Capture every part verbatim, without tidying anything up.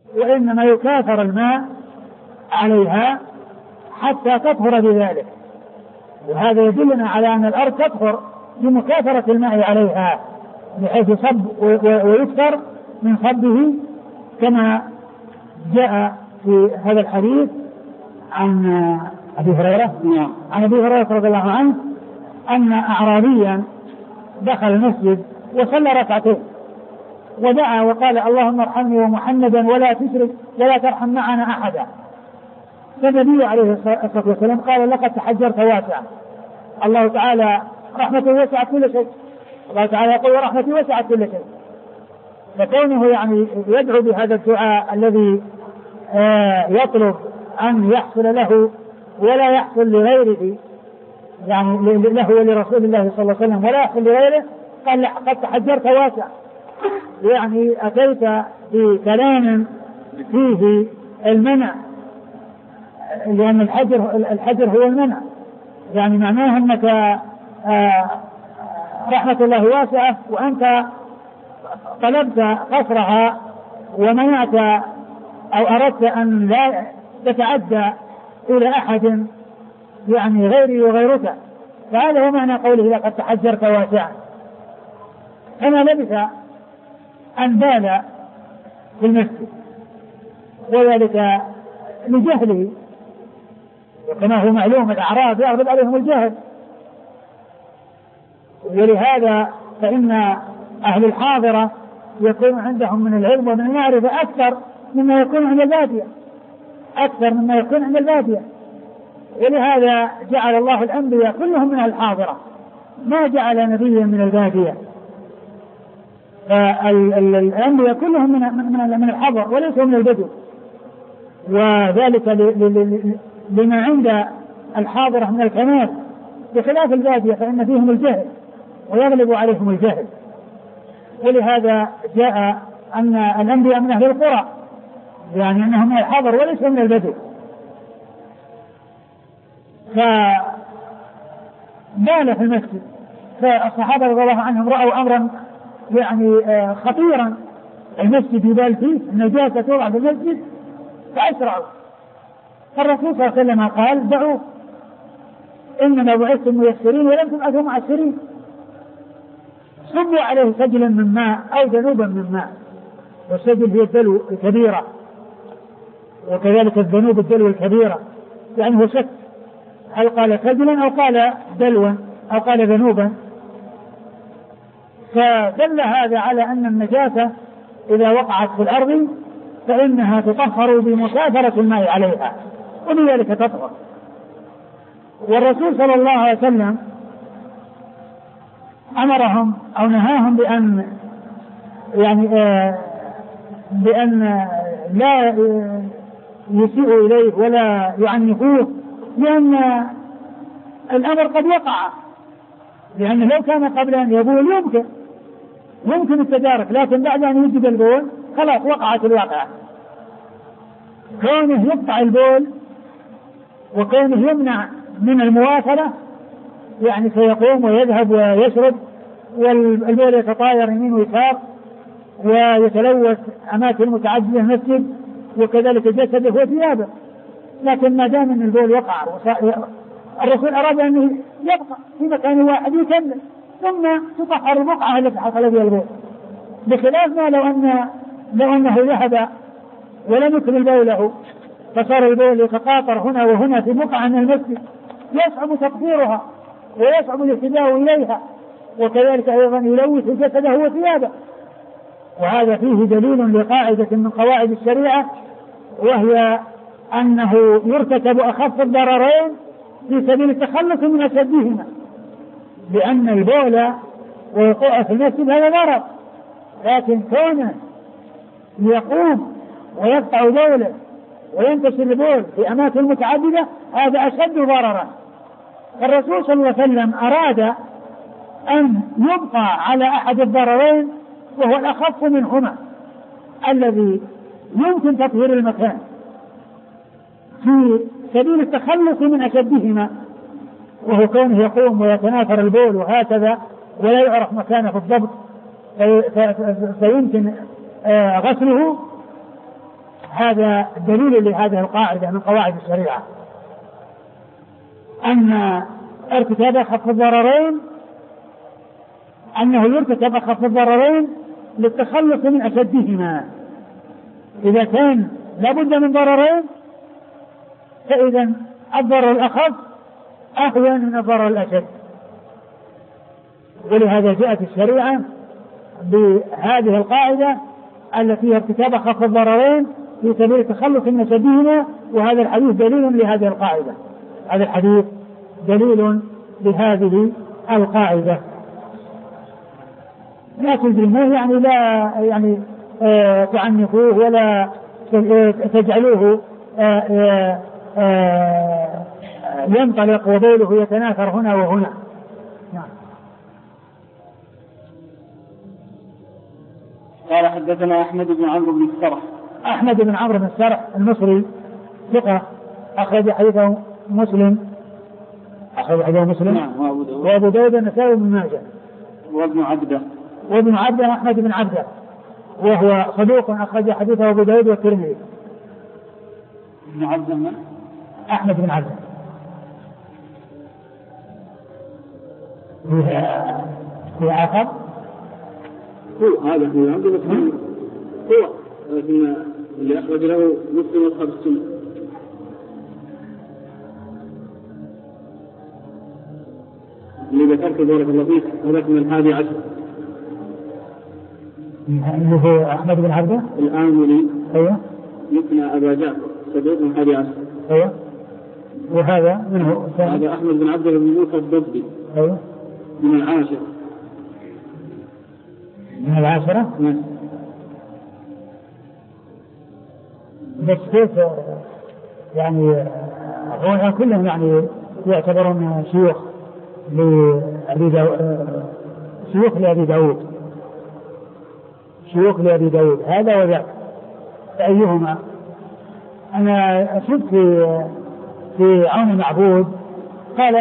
وإنما يكاثر الماء عليها حتى تطهر بذلك. وهذا يدلنا على أن الأرض تطهر بمكاثرة الماء عليها بحيث يصب ويكثر من صبه، كما جاء في هذا الحديث عن أبي هريرة عن أبي هريرة رضي الله عنه أن أعرابيا دخل المسجد وصلى ركعتين ودعا وقال اللهم ارحمني ومحمدا ولا تشرك ولا ترحم معنا أحدا. فالنبي عليه الصلاة والسلام قال لقد تحجرت واسعا، الله تعالى رحمته وسعت كل شيء، الله تعالى يقول ورحمتي وسعت كل شيء. فكونه يعني يدعو بهذا الدعاء الذي آه يطلب أن يحصل له ولا يحصل لغيره، يعني له ولرسول الله صلى الله عليه وسلم ولا يحصل لغيره، قال قد تحجرت واسع، يعني أتيت بكلام فيه المنع، لأن الحجر, الحجر هو المنع، يعني معناه أنك آه رحمة الله واسعة وأنت طلبت قصرها ومنعت أو أردت أن لا تتعدى إلى أحد يعني غيري وغيرك. فهذا هو معنى قوله لقد تحجرت واسعا. أنا لبث أن بال في المسجد، وذلك لجهله، وكما هو معلوم الأعراب يغلب عليهم الجهل، ولهذا فإن أهل الحاضرة يكون عندهم من العلم ومن المعرفة أكثر مما يكون عند البادية أكثر مما يكون عند البادية ولهذا جعل الله الأنبياء كلهم من الحاضرة، ما جعل نبيا من البادية. فالأنبياء كلهم من من من الحضر وليسوا من البدو، وذلك لما عند الحاضرة من الكمال، بخلاف البادية فإن فيهم الجهل ويغلب عليهم الجهل. ولهذا جاء أن الأنبياء من أهل القرى، يعني أنهم من الحضر وليسوا من البدو. فبال في المسجد، فالصحابة رضي الله عنهم رأوا أمرا يعني خطيرا المسجد يبال فيه، النجاسة توضع في المسجد، فأسرعوا. فالرسول صلى الله عليه وسلم قال دعوا، إنما بعثتم ميسرين ولم تبعثوا معسرين. صبوا عليه سجلا من ماء أو ذنوبا من ماء، والسجل هي الدلو الكبيرة، وكذلك الذنوب الدلو الكبيرة، يعني هو شك هل قال سجلا أو قال دلوا أو قال ذنوبا. فدل هذا على أن النجاسة إذا وقعت في الأرض فإنها تطهر بمكاثرة الماء عليها، ولذلك تطهر. والرسول صلى الله عليه وسلم أمرهم أو نهاهم بأن يعني آه بأن لا يسيئوا إليه ولا يعنفوه، لأن الأمر قد وقع، لأن لو كان قبل أن يبول يمكن يمكن التدارك، لكن بعد أن يوجد البول خلاص وقعت الواقعة. كونه يقطع البول وكونه يمنع من المواصلة، يعني سيقوم ويذهب ويشرب والبول يتطاير يمين ويسار ويتلوث أماكن متعددة المسجد وكذلك جسده وثيابه. لكن ما دام أن البول وقع الرسول أراد أن يبقى في مكان واحد يكمل، ثم تطهر البقعة التي حصل فيها البول، بخلاف ما لو أن لو أنه ذهب ولم يكمل بوله فصار البول يتقاطر هنا وهنا في بقعة من المسجد، يصعب تطهيرها ويصعب الاهتداء إليها، وكذلك أيضا يلوث جسده وثيابه. وهذا فيه دليل لقاعدة من قواعد الشريعة، وهي أنه يرتكب أخف الضررين في سبيل التخلص من أشدهما، لأن البول ووقوعه في المسجد هذا ضرر، لكن كونه يقوم ويقطع بوله وينتشر البول في أماكن متعددة هذا أشد ضررا. الرسول صلى الله عليه وسلم أراد أن يبقى على أحد الضررين وهو الأخف منهما الذي يمكن تطهير المكان في سبيل التخلص من أشدهما، وهو كونه يقوم ويتناثر البول وهكذا ولا يعرف مكانه بالضبط فيمكن غسله، هذا دليل لهذه القاعدة من قواعد الشريعة، أن ارتكاب أخف الضررين أنه يرتكب أخف الضررين للتخلص من أشدهما. إذا كان لابد من ضررين فإذا الضرر الأخف أهون من الضرر الأشد. ولهذا جاءت الشريعة بهذه القاعدة التي هي ارتكاب أخف الضررين في سبيل التخلص من أشدهما. وهذا الحديث دليل لهذه القاعدة، هذا الحديث دليل لهذه القاعدة. لا تجرموه يعني لا يعني آه تعنفوه ولا تجعلوه آه آه آه ينطلق وبوله يتناثر هنا وهنا. نعم. قال حدثنا أحمد بن عمرو بن السرح. أحمد بن عمرو بن السرح المصري ثقة أخرج حديثه مسلم أخرج حديثه مسلم نعم وأبو داود وأبو داود النسائي وابن ماجه وابن عبده وابن عبده أحمد بن عبده وهو صدوق أخرج حديثه أبو داود والترمذي. ابن عبده من؟ أحمد بن عبده. في آخر هو هذا هو عبد الله هو لكن اللي أخرج له مسلم وأصحاب السنة. اللي ذكرت بارك الله فيك هذاك من الحادي عشر اللي هو أحمد بن عبده الآملي. أيوه. يثنى أبا جعفر صدوق من الحادي عشر. أيوه. وهذا منه هذا أحمد بن عبده بن موسى الضبي. أيوه. من العاشر من العاشرة. نعم. بس كيف يعني هو كلهم يعني يعتبرون شيوخ لأبي داود شيوخ لأبي داود شيوخ لأبي داود هذا وذاك أيهما. أنا أشوف في في عون المعبود قال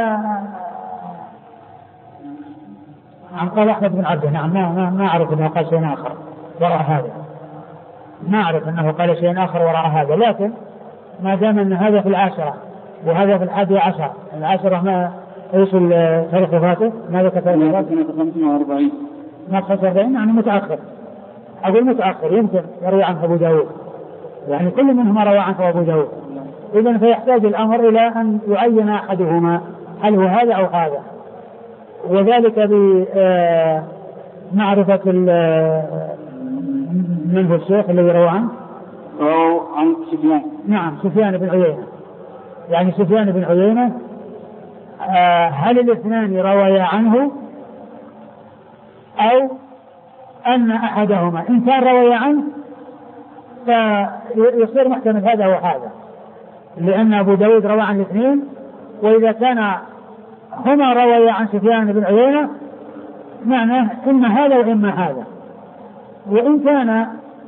عن قال أحمد بن عبده. نعم ما ما أعرف أنه قال شيء آخر وراء هذا، ما أعرف أنه قال شيء آخر وراء هذا، لكن ما دام أن هذا في العاشرة وهذا في الحادي عشر. العاشرة ما يوصل تاريخ وفاته ماذا كتاريخ وفاته؟ سنة خمسة وأربعين. ما خمسة وأربعين يعني متأخر، أقول متأخر يمكن يروي عنه أبو داود، يعني كل منهما روى عنه أبو داود. إذن فيحتاج الأمر إلى أن يعين أحدهما هل هو هذا أو هذا، وذلك بمعرفة من هو الشيخ الذي روى عنه أو عن سفيان. نعم سفيان بن عيينة. يعني سفيان بن عيينة هل الاثنان رويا عنه أو أن أحدهما إن كان روي عنه فيصير محتمل هذا وهذا، لأن أبو داود روى عن الاثنين، وإذا كان هما روي عن سفيان بن عيينة معناه إما هذا وإما هذا. وإن كان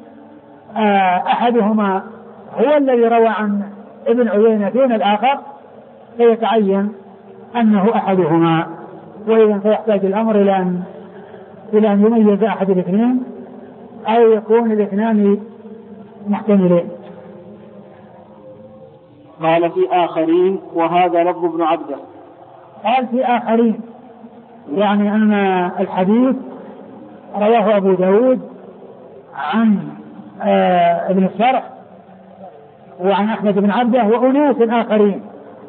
أحدهما هو الذي روى عن ابن عيينة دون الآخر فيتعين أنه أحدهما، وإذا فيحتاج الأمر إلى أن إلى أن يميز أحد الاثنين أو يكون الاثنان محتملين. قال في آخرين وهذا لفظ ابن عبده. قال في آخرين يعني أن الحديث رواه أبو داود عن آه ابن السرح وعن أحمد بن عبده وأناس آخرين،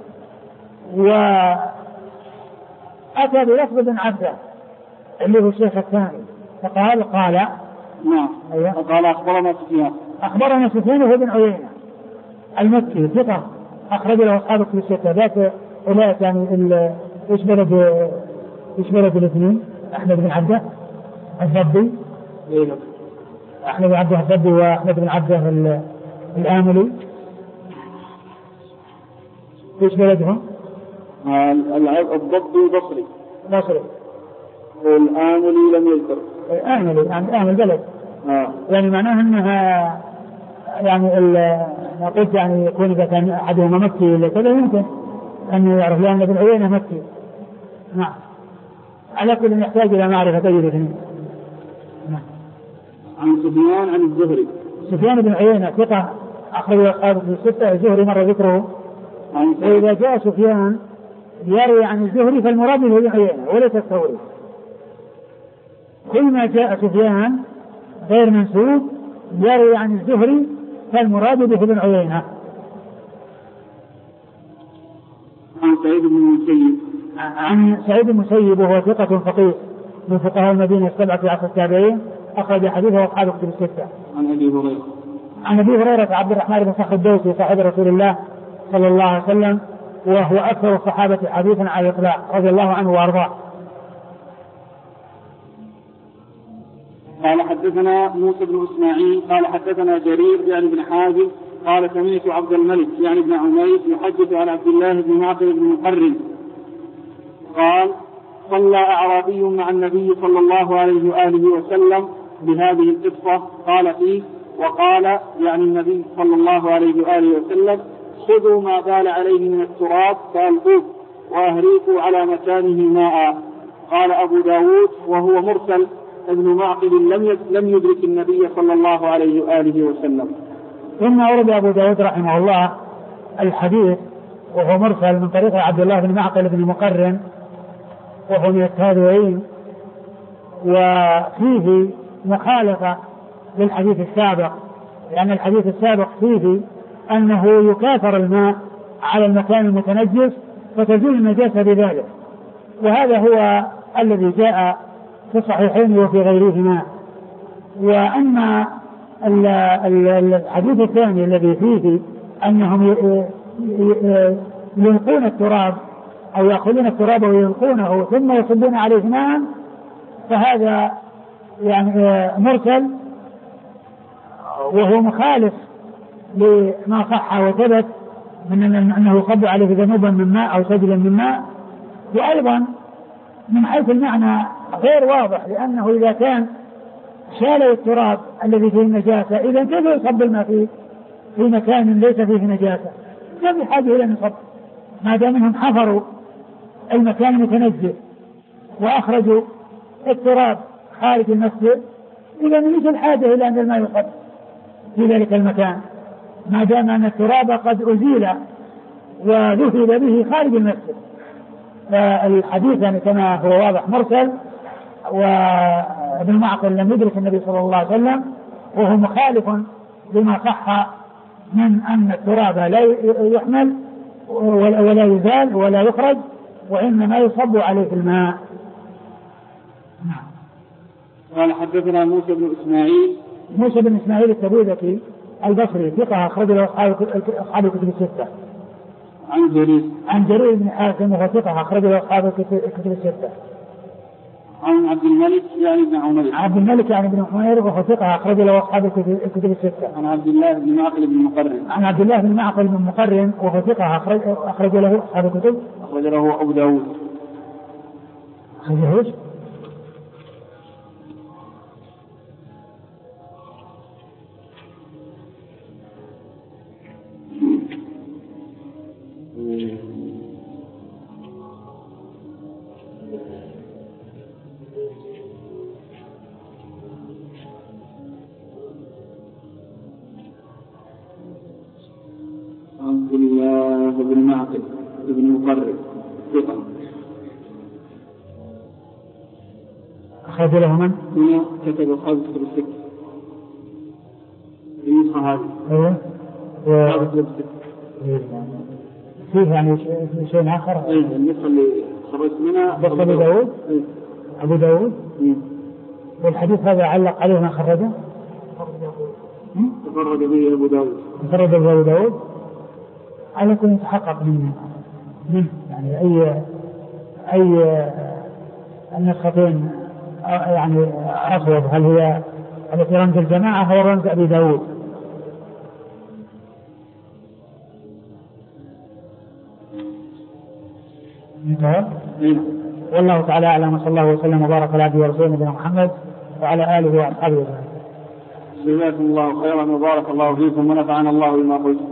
وأتى بلفظ ابن عبده اللي هو الشيخ الثاني فقال قال نعم أيوة. قال أخبرنا سفيان أخبرنا سفيان وهو بن عيينة المكي ثقة أخرج له أصحاب في الستة ذات أولئك يعني إيش بلد إيش بلد الاثنين أحمد بن عبده الضبي أحمد بن عبده الضبي وأحمد بن عبده الآملي إيش بلدهم؟ الضبي بصري بصري والآملي لم يذكر. آملي يعني آمل بلد آه. يعني معناه أنها يعني ما قلت يعني يكون إذا كان أحدهما مكي ولا كذا يمكن أن يعرف لأن ابن عيينة مكي. نعم على كل يحتاج إلى معرفة أي الاثنين. نعم. عن سفيان عن الزهري. سفيان بن عيينة ثقة أخرج أصحابه في الستة. الزهري مر ذكره. وإذا جاء سفيان يروي عن الزهري فالمراد به ابن عيينة وليس الثوري. كل ما جاء سفيان غير منسوب يروي عن الزهري فالمراد به ابن عيينة. عن سعيد بن المسيب عن سعيد بن المسيب وهو ثقة فقيه من فقهاء المدينة السبعة في عصر التابعين أخرج حديثه أصحاب الكتب الستة. عن أبي هريرة عن أبي هريرة عبد الرحمن بن صخر الدوسي صاحب رسول الله صلى الله عليه وسلم وهو أكثر الصحابة حديثا على الإطلاق رضي الله عنه وأرضاه. قال حدثنا موسى بن إسماعيل قال حدثنا جرير يعني بن حازم قال سمعت عبد الملك يعني بن عمير يحدث عن عبد الله بن معقل بن مقرن قال صلى أعرابي مع النبي صلى الله عليه وآله وسلم بهذه القصة قال فيه وقال يعني النبي صلى الله عليه وآله وسلم خذوا ما بال عليه من التراب فألقوه وأهريقوا على مكانه ماء. قال أبو داود وهو مرسل ابن معقل لم لم يدرك النبي صلى الله عليه وآله وسلم. ثم أورد أبو داود رحمه الله الحديث وهو مرسل من طريق عبد الله بن معقل بن مقرن وهو من التابعين وفيه مخالفة للحديث السابق لأن الحديث السابق فيه أنه يكاثر الماء على المكان المتنجس فتزول النجاسة بذلك وهذا هو الذي جاء في الصحيحين وفي غيرهما. وأما الحديث الثاني الذي فيه أنهم يلقون التراب أو يأخذون التراب ويلقونه ثم يصبون عليه ماء فهذا يعني مرسل وهو مخالف لما صح وثبت من أنه يصب عليه ذنوبا من ماء أو سجلا من ماء. وأيضا من حيث المعنى غير واضح لأنه إذا كان شال التراب الذي فيه النجاسة إذا كيف يصب الماء فيه في مكان ليس فيه نجاسة؟ ما في حاجة إلى أن يصب ما دام منهم حفروا المكان المتنجس وأخرجوا التراب خارج المسجد إذا ليس الحاجة إلى أن الماء يصب في ذلك المكان ما دام أن التراب قد أزيل وذهب به خارج المسجد. فالحديث يعني كما هو واضح مرسل وابن معقل لم يدرك النبي صلى الله عليه وسلم وهو مخالف لما صح من أن التراب لا يحمل ولا يزال ولا يخرج وإنما يصب عليه الماء. قال حدثنا موسى بن إسماعيل موسى بن إسماعيل التبوذكي البصري ثقة أخرج له أصحاب الكتب الستة. عن جرير عن جرير بن حازم وهو ثقة أخرج له أصحاب الكتب الستة. عن عبد الملك يعني بن عمير عبد الملك يعني بن عمير وهو ثقة أخرج له أصحاب الكتب الستة. عن عبد الله بن معقل بن مقرن عن عبد الله بن معقل بن مقرن وهو ثقة أخرج أخرج له أصحاب الكتب أخرج له أبو داود أخرجه إيش؟ عبد الله بن معقل بن مقرن ثقة أخرج له من؟ هنا كتب أصحاب الكتب الستة النسخة هذه أيوه أصحاب الكتب الستة فيه يعني شيء آخر أيه النسخة اللي خرجت منها بس أبو داود أيه. أبو داود أيه. والحديث هذا علق عليه ما خرجه تفرد به أبو داود تفرد أبو داود على كل يتحقق منه منه يعني أي أي النسختين يعني أصوب هل هي التي رمز الجماعة أو رمز أبي داود. والله تعالى أعلم وصلى الله وسلم وبارك على عبده ورسوله نبينا محمد وعلى آله وأصحابه وسلم. جزاكم الله خيرا وبارك الله فيكم ونفعنا الله بما قلتم.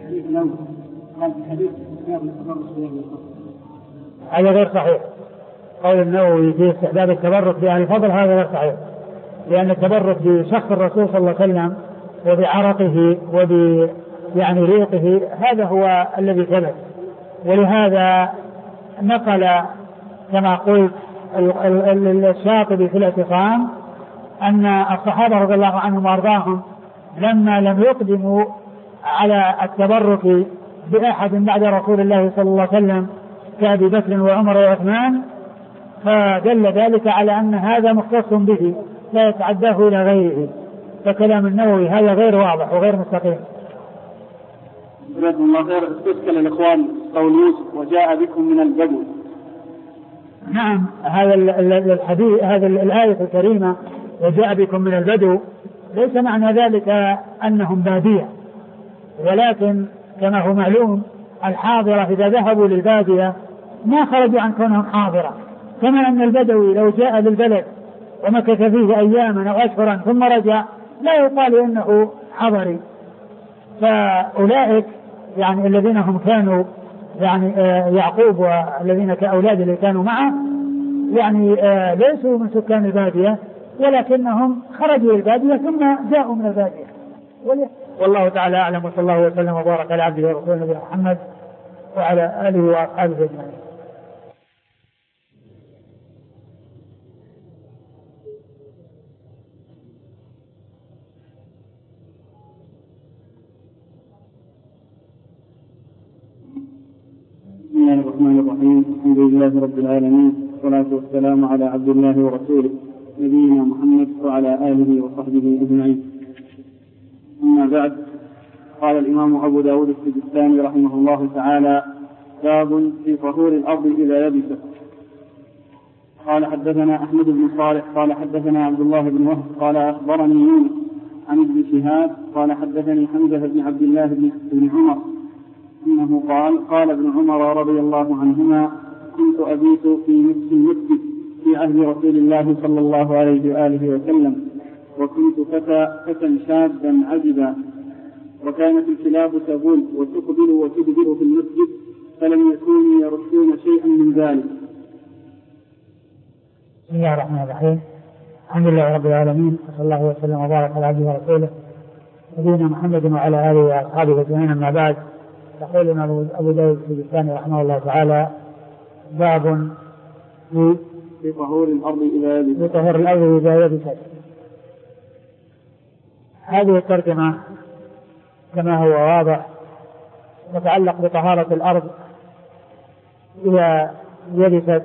هذا غير صحيح قول النووي في استحباب التبرك بأهل الفضل هذا غير صحيح، لأن التبرك بشخص الرسول صلى الله عليه وسلم وبعرقه وب يعني ريقه هذا هو الذي ثبت. ولهذا نقل كما قلت الشاطبي في الاعتصام أن الصحابة رضي الله عنهم وأرضاهم لما لم يقدموا على التبرك بأحد بعد رسول الله صلى الله عليه وسلم كأبي بكر وعمر وعثمان، فدل ذلك على أن هذا مختص به لا يتعداه إلى غيره. فكلام النووي هذا غير واضح وغير مستقيم. جزاكم الله خير. استشكل الإخوان قول يوسف وجاء بكم من البدو. نعم، هذا الحديث هذا الآية الكريمة وجاء بكم من البدو ليس معنى ذلك أنهم بادية، ولكن كما هو معلوم الحاضرة إذا ذهبوا للبادية ما خرجوا عن كونهم حاضرة، كما أن البدوي لو جاء للبلد ومكث فيه أياما أو أشهرا ثم رجع لا يقال إنه حضري. فأولئك يعني الذين هم كانوا يعني يعقوب والذين كأولاد اللي كانوا معه يعني ليسوا من سكان البادية، ولكنهم خرجوا البادية ثم جاءوا من البادية. والله تعالى أعلم، وصلى الله وسلم وبارك على عبده ورسوله نبينا محمد وعلى آله وأصحابه أجمعين. بسم الله الرحمن الرحيم. الحمد لله رب العالمين، والصلاة والسلام على عبد الله ورسوله نبينا محمد وعلى آله وصحبه أجمعين. أما بعد، قال الإمام أبو داود السجستاني رحمه الله تعالى: باب في طهور الأرض إذا يبست. قال حدثنا أحمد بن صالح قال حدثنا عبد الله بن وهب قال أخبرني يونس عن ابن شهاب قال حدثني حمزة بن عبد الله بن عمر إنه قال: قال ابن عمر رضي الله عنهما: كنت أبيت في نصف المسجد في عهد رسول الله صلى الله عليه وآله وسلم، وكنت فتى فتى شابا عجبا، وكانت الكلاب تبول وتقبل وتدبر في المسجد، فلم يكونوا يرشون شيئا من ذلك. بسم الله الرحمن الرحيم. الحمد لله رب العالمين، وصلى الله وسلم وبارك على عبده ورسوله نبينا محمد وعلى آله وأصحابه أجمعين. أما بعد، يقول أبو داود السجستاني رحمه الله تعالى: باب في طهور الأرض إذا يبست. في طهور الأرض إذا يبست. هذه الترجمة كما هو واضح تتعلق بطهارة الأرض إذا يبست.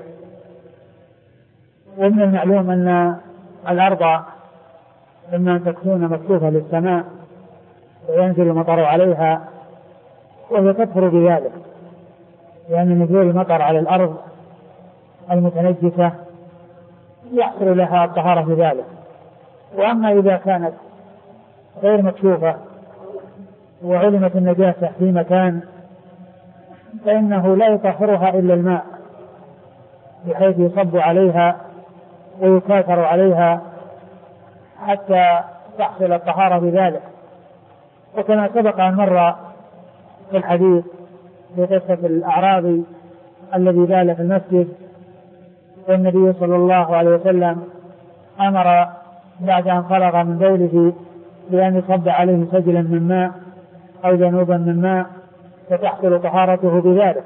ومن المعلوم أن الأرض إما أن تكون مكشوفة للسماء وينزل المطر عليها وهي تكفر بذلك، لأن نزول المطر على الأرض المتنجسة يحصل لها الطهارة بذلك. وأما إذا كانت غير مكشوفة وعلمت النجاسة في مكان فإنه لا يطهرها إلا الماء، بحيث يصب عليها ويكاثر عليها حتى تحصل الطهارة بذلك. وكما سبق أن مر في الحديث بقصة الأعرابي الذي بال في المسجد، والنبي صلى الله عليه وسلم أمر بعد أن فرغ من بوله بأن يصب عليه سجلا من ماء أو ذنوبا من ماء فتحصل طهارته بذلك.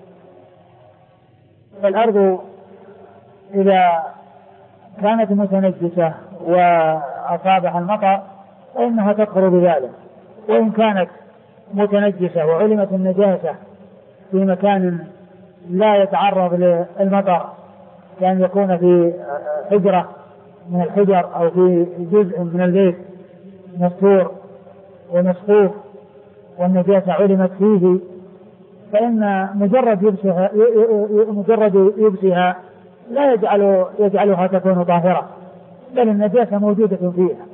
فالأرض إذا كانت متنجسة وأصابها المطر فإنها تكفر بذلك، وإن كانت متنجسة وعلمت النجاسة في مكان لا يتعرض للمطر، كان يكون في حجرة من الحجر أو في جزء من البيت مستور ومسقوف والنجاسة علمت فيه، فإن مجرد يبسها مجرد يبسها لا يجعل يجعلها تكون طاهرة، بل النجاسة موجودة فيها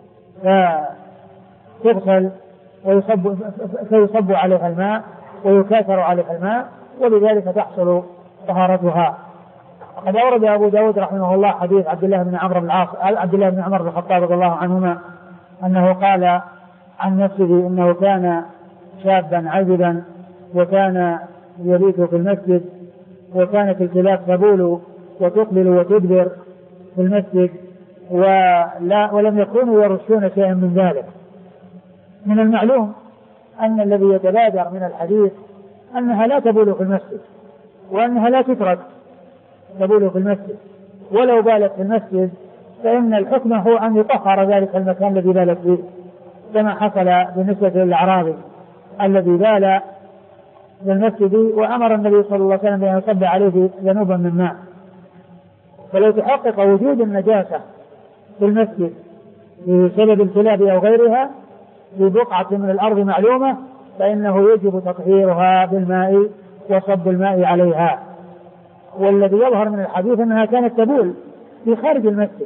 فتغسل ويصب فيصب عليها الماء ويكاثر عليها الماء، وبذلك تحصل طهارتها. وقد أورد أبو داود رحمه الله حديث عبد الله بن عمرو بن العاص عبد الله بن عمر بن الخطاب رضي الله عنهما أنه قال عن نفسه إنه كان شابا عجبا وكان يبيت في المسجد وكانت الكلاب تبول وتقبل وتدبر في المسجد ولا ولم يكونوا يرشون شيئا من ذلك. من المعلوم أن الذي يتبادر من الحديث أنها لا تبول في المسجد وأنها لا تترك تبول في المسجد، ولو بالت في المسجد فإن الحكم هو أن يطهر ذلك المكان الذي بالت فيه، كما حصل بالنسبة للأعرابي الذي بال في المسجد وأمر النبي صلى الله عليه وسلم بأن يصب عليه ذنوبا من ماء. فلو تحقق وجود النجاسة في المسجد بسبب الكلاب أو غيرها ببقعة من الأرض معلومة فإنه يجب تطهيرها بالماء وصب الماء عليها. والذي يظهر من الحديث أنها كانت تبول في خارج المسجد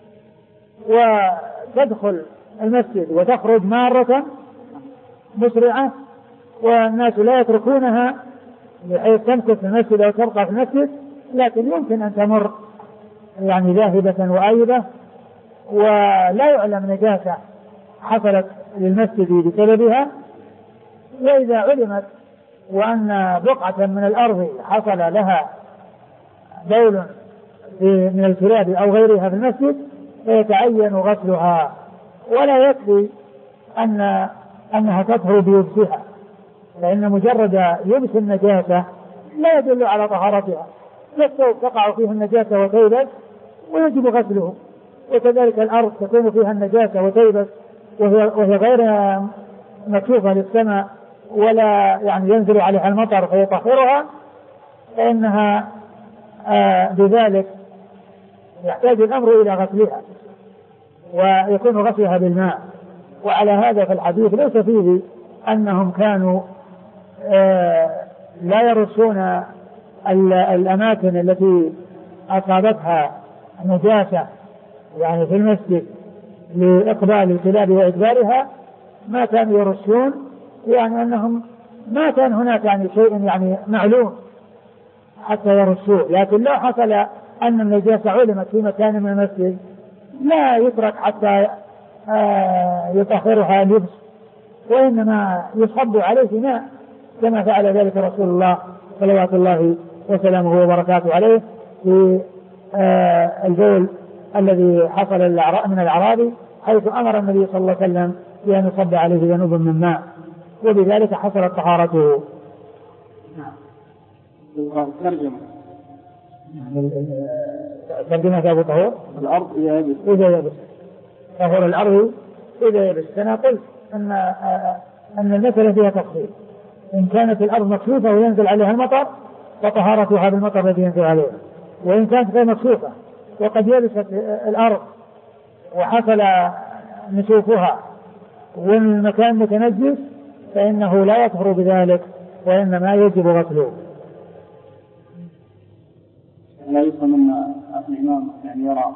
وتدخل المسجد وتخرج مارة مسرعة، والناس لا يتركونها بحيث تمكث في المسجد أو تبقى في المسجد، لكن يمكن أن تمر يعني ذاهبة وآيبة ولا يعلم نجاسة حصلت للمسجد بسببها. وإذا علمت وأن بقعة من الأرض حصل لها بول من الكلاب أو غيرها في المسجد فيتعين غسلها، ولا يكفي أن أنها تطهر بيبسها، لأن مجرد يبس النجاسة لا يدل على طهارتها. الثوب تقع فيه النجاسة وتيبس ويجب غسله، وكذلك الأرض تكون فيها النجاسة وتيبس وهي, وهي غير مكشوفة للسماء ولا يعني ينزل عليها المطر فيطهرها، فإنها آه بذلك يحتاج الأمر إلى غسلها ويكون غسلها بالماء. وعلى هذا في الحديث ليس فيه أنهم كانوا آه لا يرصون الأماكن التي أصابتها نجاسة يعني في المسجد لإقبال الكلاب وإدبارها، ما كانوا يرصون، يعني أنهم ما كان هناك يعني شيء يعني معلوم حتى يرصوه. لكن لو حصل أن النجاسة علمت في مكان من المسجد لا يترك حتى آه يطهرها اللبس، وإنما يصب عليه ماء كما فعل ذلك رسول الله صلوات الله وسلامه وبركاته عليه في آه البول الذي حصل من الأعرابي، حيث أمر النبي صلى الله عليه وسلم بأن يصب عليه ذنوب من ماء، وبذلك حصلت طهارته. ترجمة ترجمة أبو طهور الأرض إذا يبس إذا يبس طهور الأرض إذا يبس. أنا قلت أن أن المسألة فيها تفصيل، إن كانت الأرض مكشوفة وينزل عليها المطر فطهارتها بالمطر الذي ينزل عليها، وإن كانت غير مكشوفة وقد يبست الأرض وحصل نسوفها والمكان متنجس فإنه لا يطهر بذلك وإنما يجب غسله. لا يفهم أن الإمام يعني يرى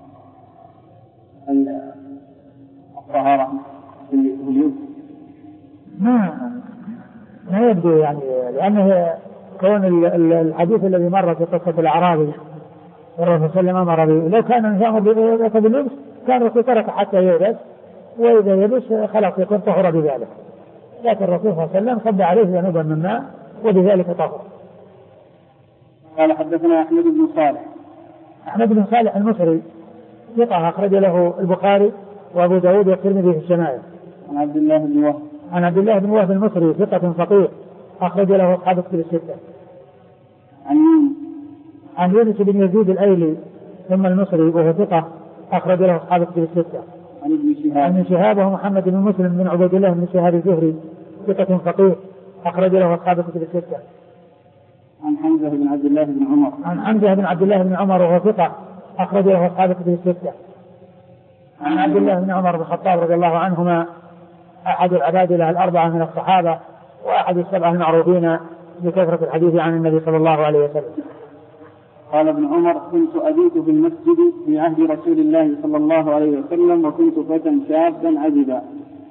الطهارة في اليوم ما ما يبدو يعني، لأنه كون الحديث الذي مر في قصة الأعرابي الرسول صلى الله عليه وسلم أمر به، لو كان الإنسان باللبس كان الرسول ترك حتى يلبس، وإذا يلبس خلاص يكون طهر بذلك، لكن الرسول صلى الله عليه وسلم صب عليه ذنوبا من ماء وبذلك طهر. قال حدثنا أحمد بن صالح. أحمد بن صالح المصري ثقة أخرج له البخاري وأبو داود والترمذي في الشمائل. عن عبد الله بن وهب. عن عبد الله بن وهب المصري ثقة فقيه أخرج له أصحاب الكتب الستة. عن يونس. عن يونس بن يزيد الأيلي ثم المصري وهو ثقة أخرج له أصحاب الكتب الستة. عن ابن شهاب. عن شهاب وهو محمد بن مسلم بن عبيد الله بن شهاب الزهري ثقة فقيه أخرج له أصحاب الكتب الستة. عن حمزة بن عبد الله بن عمر. عن حمزة بن عبد الله بن عمر وهو ثقة أخرج له أصحاب الكتب الستة. عن عبد الله بن عمر بن الخطاب رضي الله عنهما أحد العبادلة الأربعة من الصحابة وأحد السبعة المعروفين بكثرة الحديث عن النبي صلى الله عليه وسلم. قال ابن عمر: كنت أبيت في المسجد في عهد رسول الله صلى الله عليه وسلم وكنت فتى شابا عذبا.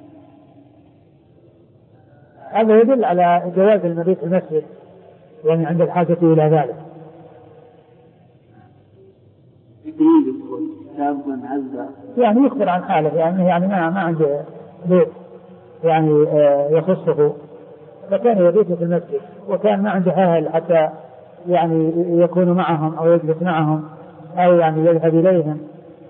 هذا يدل على جواز المبيت في المسجد يعني عند الحاجة إلى ذلك. شابا عذبا يعني يخبر عن حاله، يعني يعني ما ما عنده بيت يعني يخصه، فكان يبيت في المسجد وكان ما عنده أهل حتى يعني يكون معهم أو يجلس معهم أو يعني يذهب إليهم.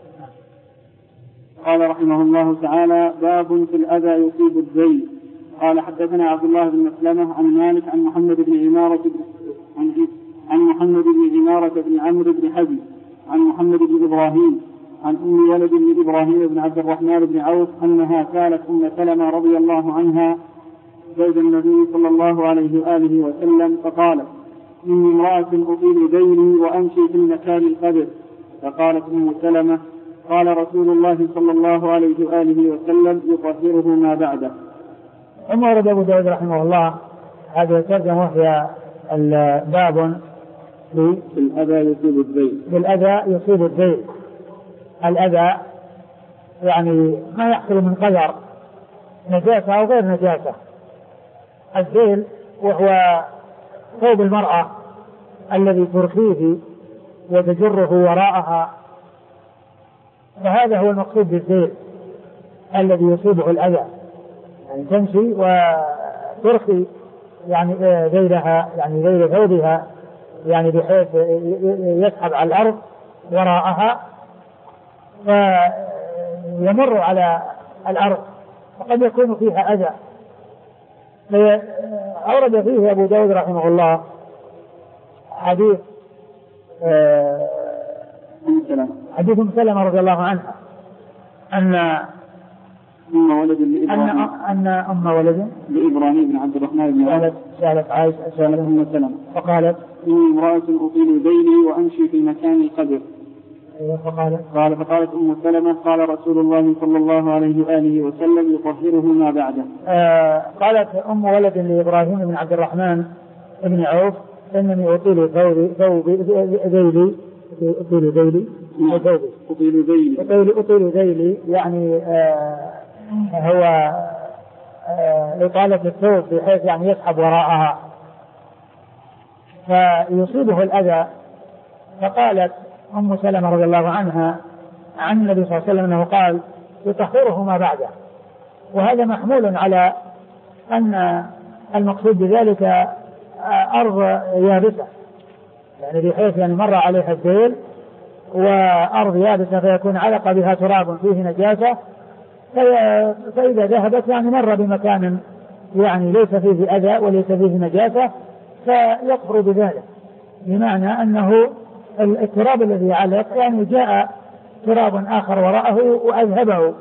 قال رحمه الله تعالى: باب في الأذى يصيب الذيل. قال حدثنا عبد الله بن مسلمة عن مالك عن محمد بن عمارة عن, عن محمد بن عمارة بن عمرو بن حزم عن محمد بن إبراهيم عن أم ولد بن إبراهيم بن عبد الرحمن بن عوف أنها سألت أم سلمة رضي الله عنها زوج النبي صلى الله عليه وآله وسلم فقالت: إني امرأة أطيل ديني وأمشي في المكان القدر. فقالت أم سلمة: قال رسول الله صلى الله عليه وآله وسلم: يطهره ما بعده. ثم ورد أبو داود رحمه الله هذه الترجمة وهي الباب بالأذى يصيب الذيل. بالأذى يصيب الذيل. الأذى يعني ما يحصل من قدر نجاسة أو غير نجاسة. الذيل وهو ثوب المرأة الذي ترخيه وتجره وراءها، فهذا هو المقصود بالذيل الذي يصيبه الأذى، يعني تمشي وترخي يعني ذيلها يعني ذيل ثوبها يعني بحيث يسحب على الأرض وراءها فيمر على الأرض وقد يكون فيها أذى. أورد فيه أبو داود رحمه الله حديث حديث أم سلمة رضي الله عنها أن أم ولد أن أن أم ولد لإبراهيم بن عبد الرحمن بن عوف سألت عائشة سألت أم سلمة فقالت: إني امرأة أطيل ذيلي وأمشي في مكان القدر. فقالت قال فقالت أم سلمة: قال رسول الله صلى الله عليه وآله وسلم: يطهره ما بعده. آه قالت أم ولد لإبراهيم بن عبد الرحمن بن عوف: إنني أطيل ذيلي ذيلي أطيل ذيلي أطيل ذيلي أطيل ذيلي يعني آه هو آه إطالة الثوب بحيث يعني يسحب وراءها فيصيبه الأذى. فقالت أم سلمة رضي الله عنها عن النبي صلى الله عليه وسلم أنه قال: يطهره ما بعده. وهذا محمول على أن المقصود بذلك أرض يابسة، يعني بحيث يعني مر عليها الذيل وأرض يابسة فيكون علق بها تراب فيه نجاسة، فإذا ذهبت يعني مر بمكان يعني ليس فيه أذى وليس فيه نجاسة فيطهر بذلك، بمعنى أنه التراب الذي علق يعني جاء تراب آخر وراءه وأذهبه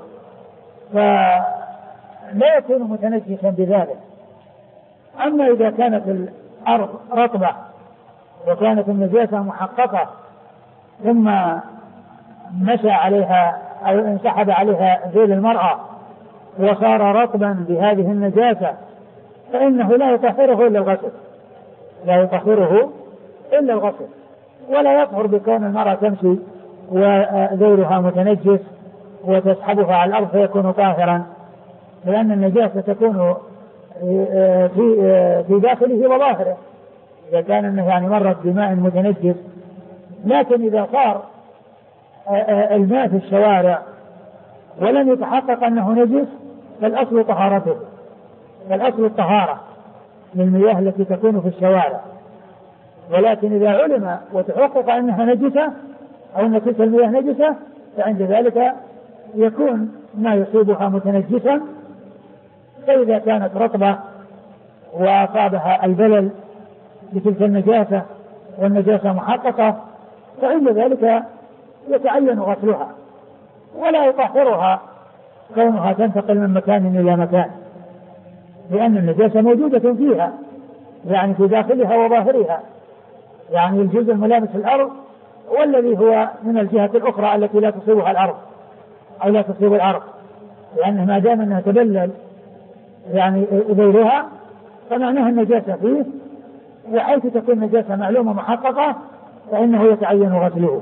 فلا يكون متنجسا بذلك. أما إذا كانت الأرض رطبة وكانت النجاسة محققة ثم مشى عليها أو انسحب عليها ذيل المرأة وصار رطبا بهذه النجاسة فإنه لا يطهره إلا الغسل لا يطهره إلا الغسل ولا يطهر بكون المرأة تمشي وذيلها متنجس وتسحبها على الأرض فيكون طاهرا، لأن النجاسة تكون في في داخله وظاهره إذا كان أنه يعني مرت بماء متنجس. لكن إذا صار الماء في الشوارع ولم يتحقق أنه نجس فالأصل طهارته، فالأصل الطهارة للمياه التي تكون في الشوارع. ولكن إذا علم وتحقق أنها نجسة أو أن تلك المياه نجسة فعند ذلك يكون ما يصيبها متنجسا. فإذا كانت رطبة وأصابها البلل بتلك النجاسة والنجاسة محققة فعند ذلك يتعين غسلها ولا يطهرها كونها تنتقل من مكان إلى مكان، لأن النجاسة موجودة فيها يعني في داخلها وظاهرها، يعني الجزء الملامس الأرض والذي هو من الجهة الأخرى التي لا تصيبها الأرض أو لا تصيب الأرض، لأنه ما دام أنها تبلل يعني ذيلها فمعناها النجاسة فيه، وحيث تكون نجاسة معلومة محققة فإنه يتعين غسله.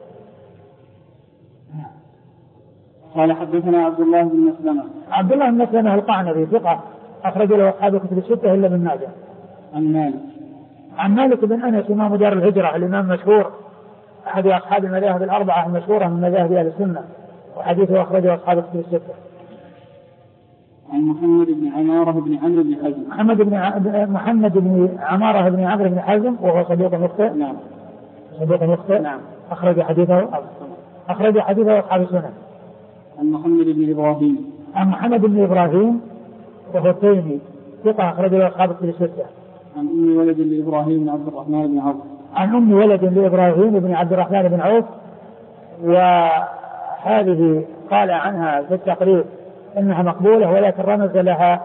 قال حدثنا عبد الله بن مسلمة. عبد الله بن مسلمة القعنبي ثقة أخرج له أصحاب كتب الستة إلا ابن ماجه. عن مالك عن مالك بن أنس إمام دار الهجرة الإمام مشهور أحد أصحاب المذاهب الأربعة المشهورة من مذاهب أهل السنة، وحديثه أخرجه أصحاب كتب الستة. عن محمد بن عمارة بن عمرو بن حزم. محمد بن ع... محمد بن عمارة بن عمرو بن حزم وهو صديق يخطئ. نعم. صديق يخطئ. نعم. أخرج حديثه أخرج حديثه أصحاب السنن. عن محمد بن إبراهيم. عن محمد بن إبراهيم وهو التيمي ثقة أخرج له أصحاب الكتب الستة. عن أم ولد لإبراهيم بن عبد الرحمن بن عوف. عن أم ولد لإبراهيم بن عبد الرحمن بن عوف، وهذه قال عنها في التقريب إنها مقبولة ولكن رمز لها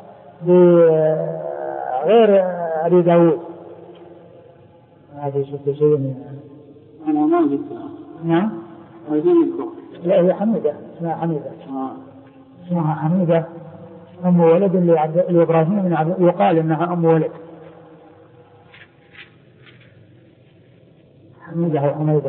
بغير أبي داود. هذه شفت شيء من أنا ما جبتها. نعم. لا هي حميدة اسمها حميدة. آه. اسمها حميدة أم ولد لإبراهيم بن عبد يقال إنها أم ولد. حميدة أو حميدة.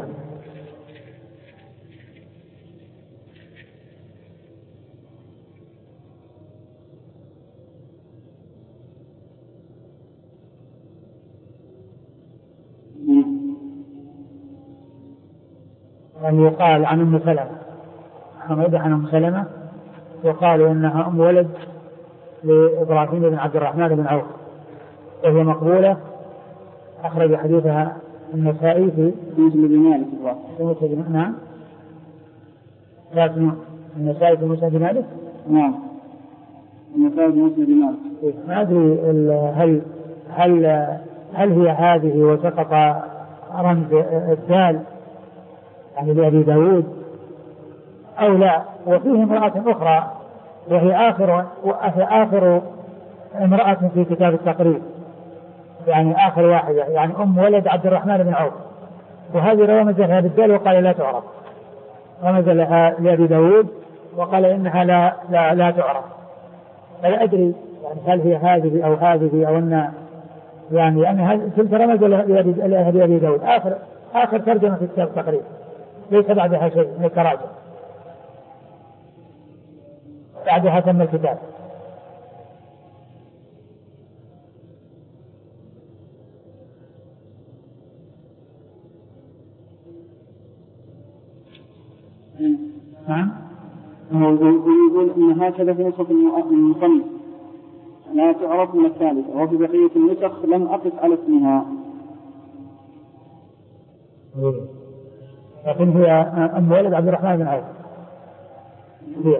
يعني يقال عن أم سلمة حميدة عن أم سلمة، وقال إنها أم ولد لإبراهيم بن عبد الرحمن بن عوف، وهي مقبولة أخرج حديثها النسائي في مسند مالك. نعم. لكن النسائي في مسند مالك. نعم. النسائي في مسند مالك. ما أدري هل هل هل هي هذه وسقط رمز الدال يعني لأبي داود أو لا. وفيه امرأة أخرى وهي آخر آخر امرأة في كتاب التقريب، يعني آخر واحدة، يعني أم ولد عبد الرحمن بن عوف، وهذه رمز لها بالدال وقال لا تعرف. رمز لها لأبي داود وقال إنها لا لا لا تعرف. فلا أدري يعني هل هي هذه أو هذه أو أن يعني أن هذه تلك رمز لأبي داود آخر آخر ترجمة في كتاب التقريب، ليس بعدها شيء من التراجم، بعدها تم الكتاب. نعم. يقول إن هكذا في نسخة المصنف لا تعرف من الثالثة، وفي بقية النسخ لم أقف على اسمها. لكن هي أم ولد عبد الرحمن بن عوف. هي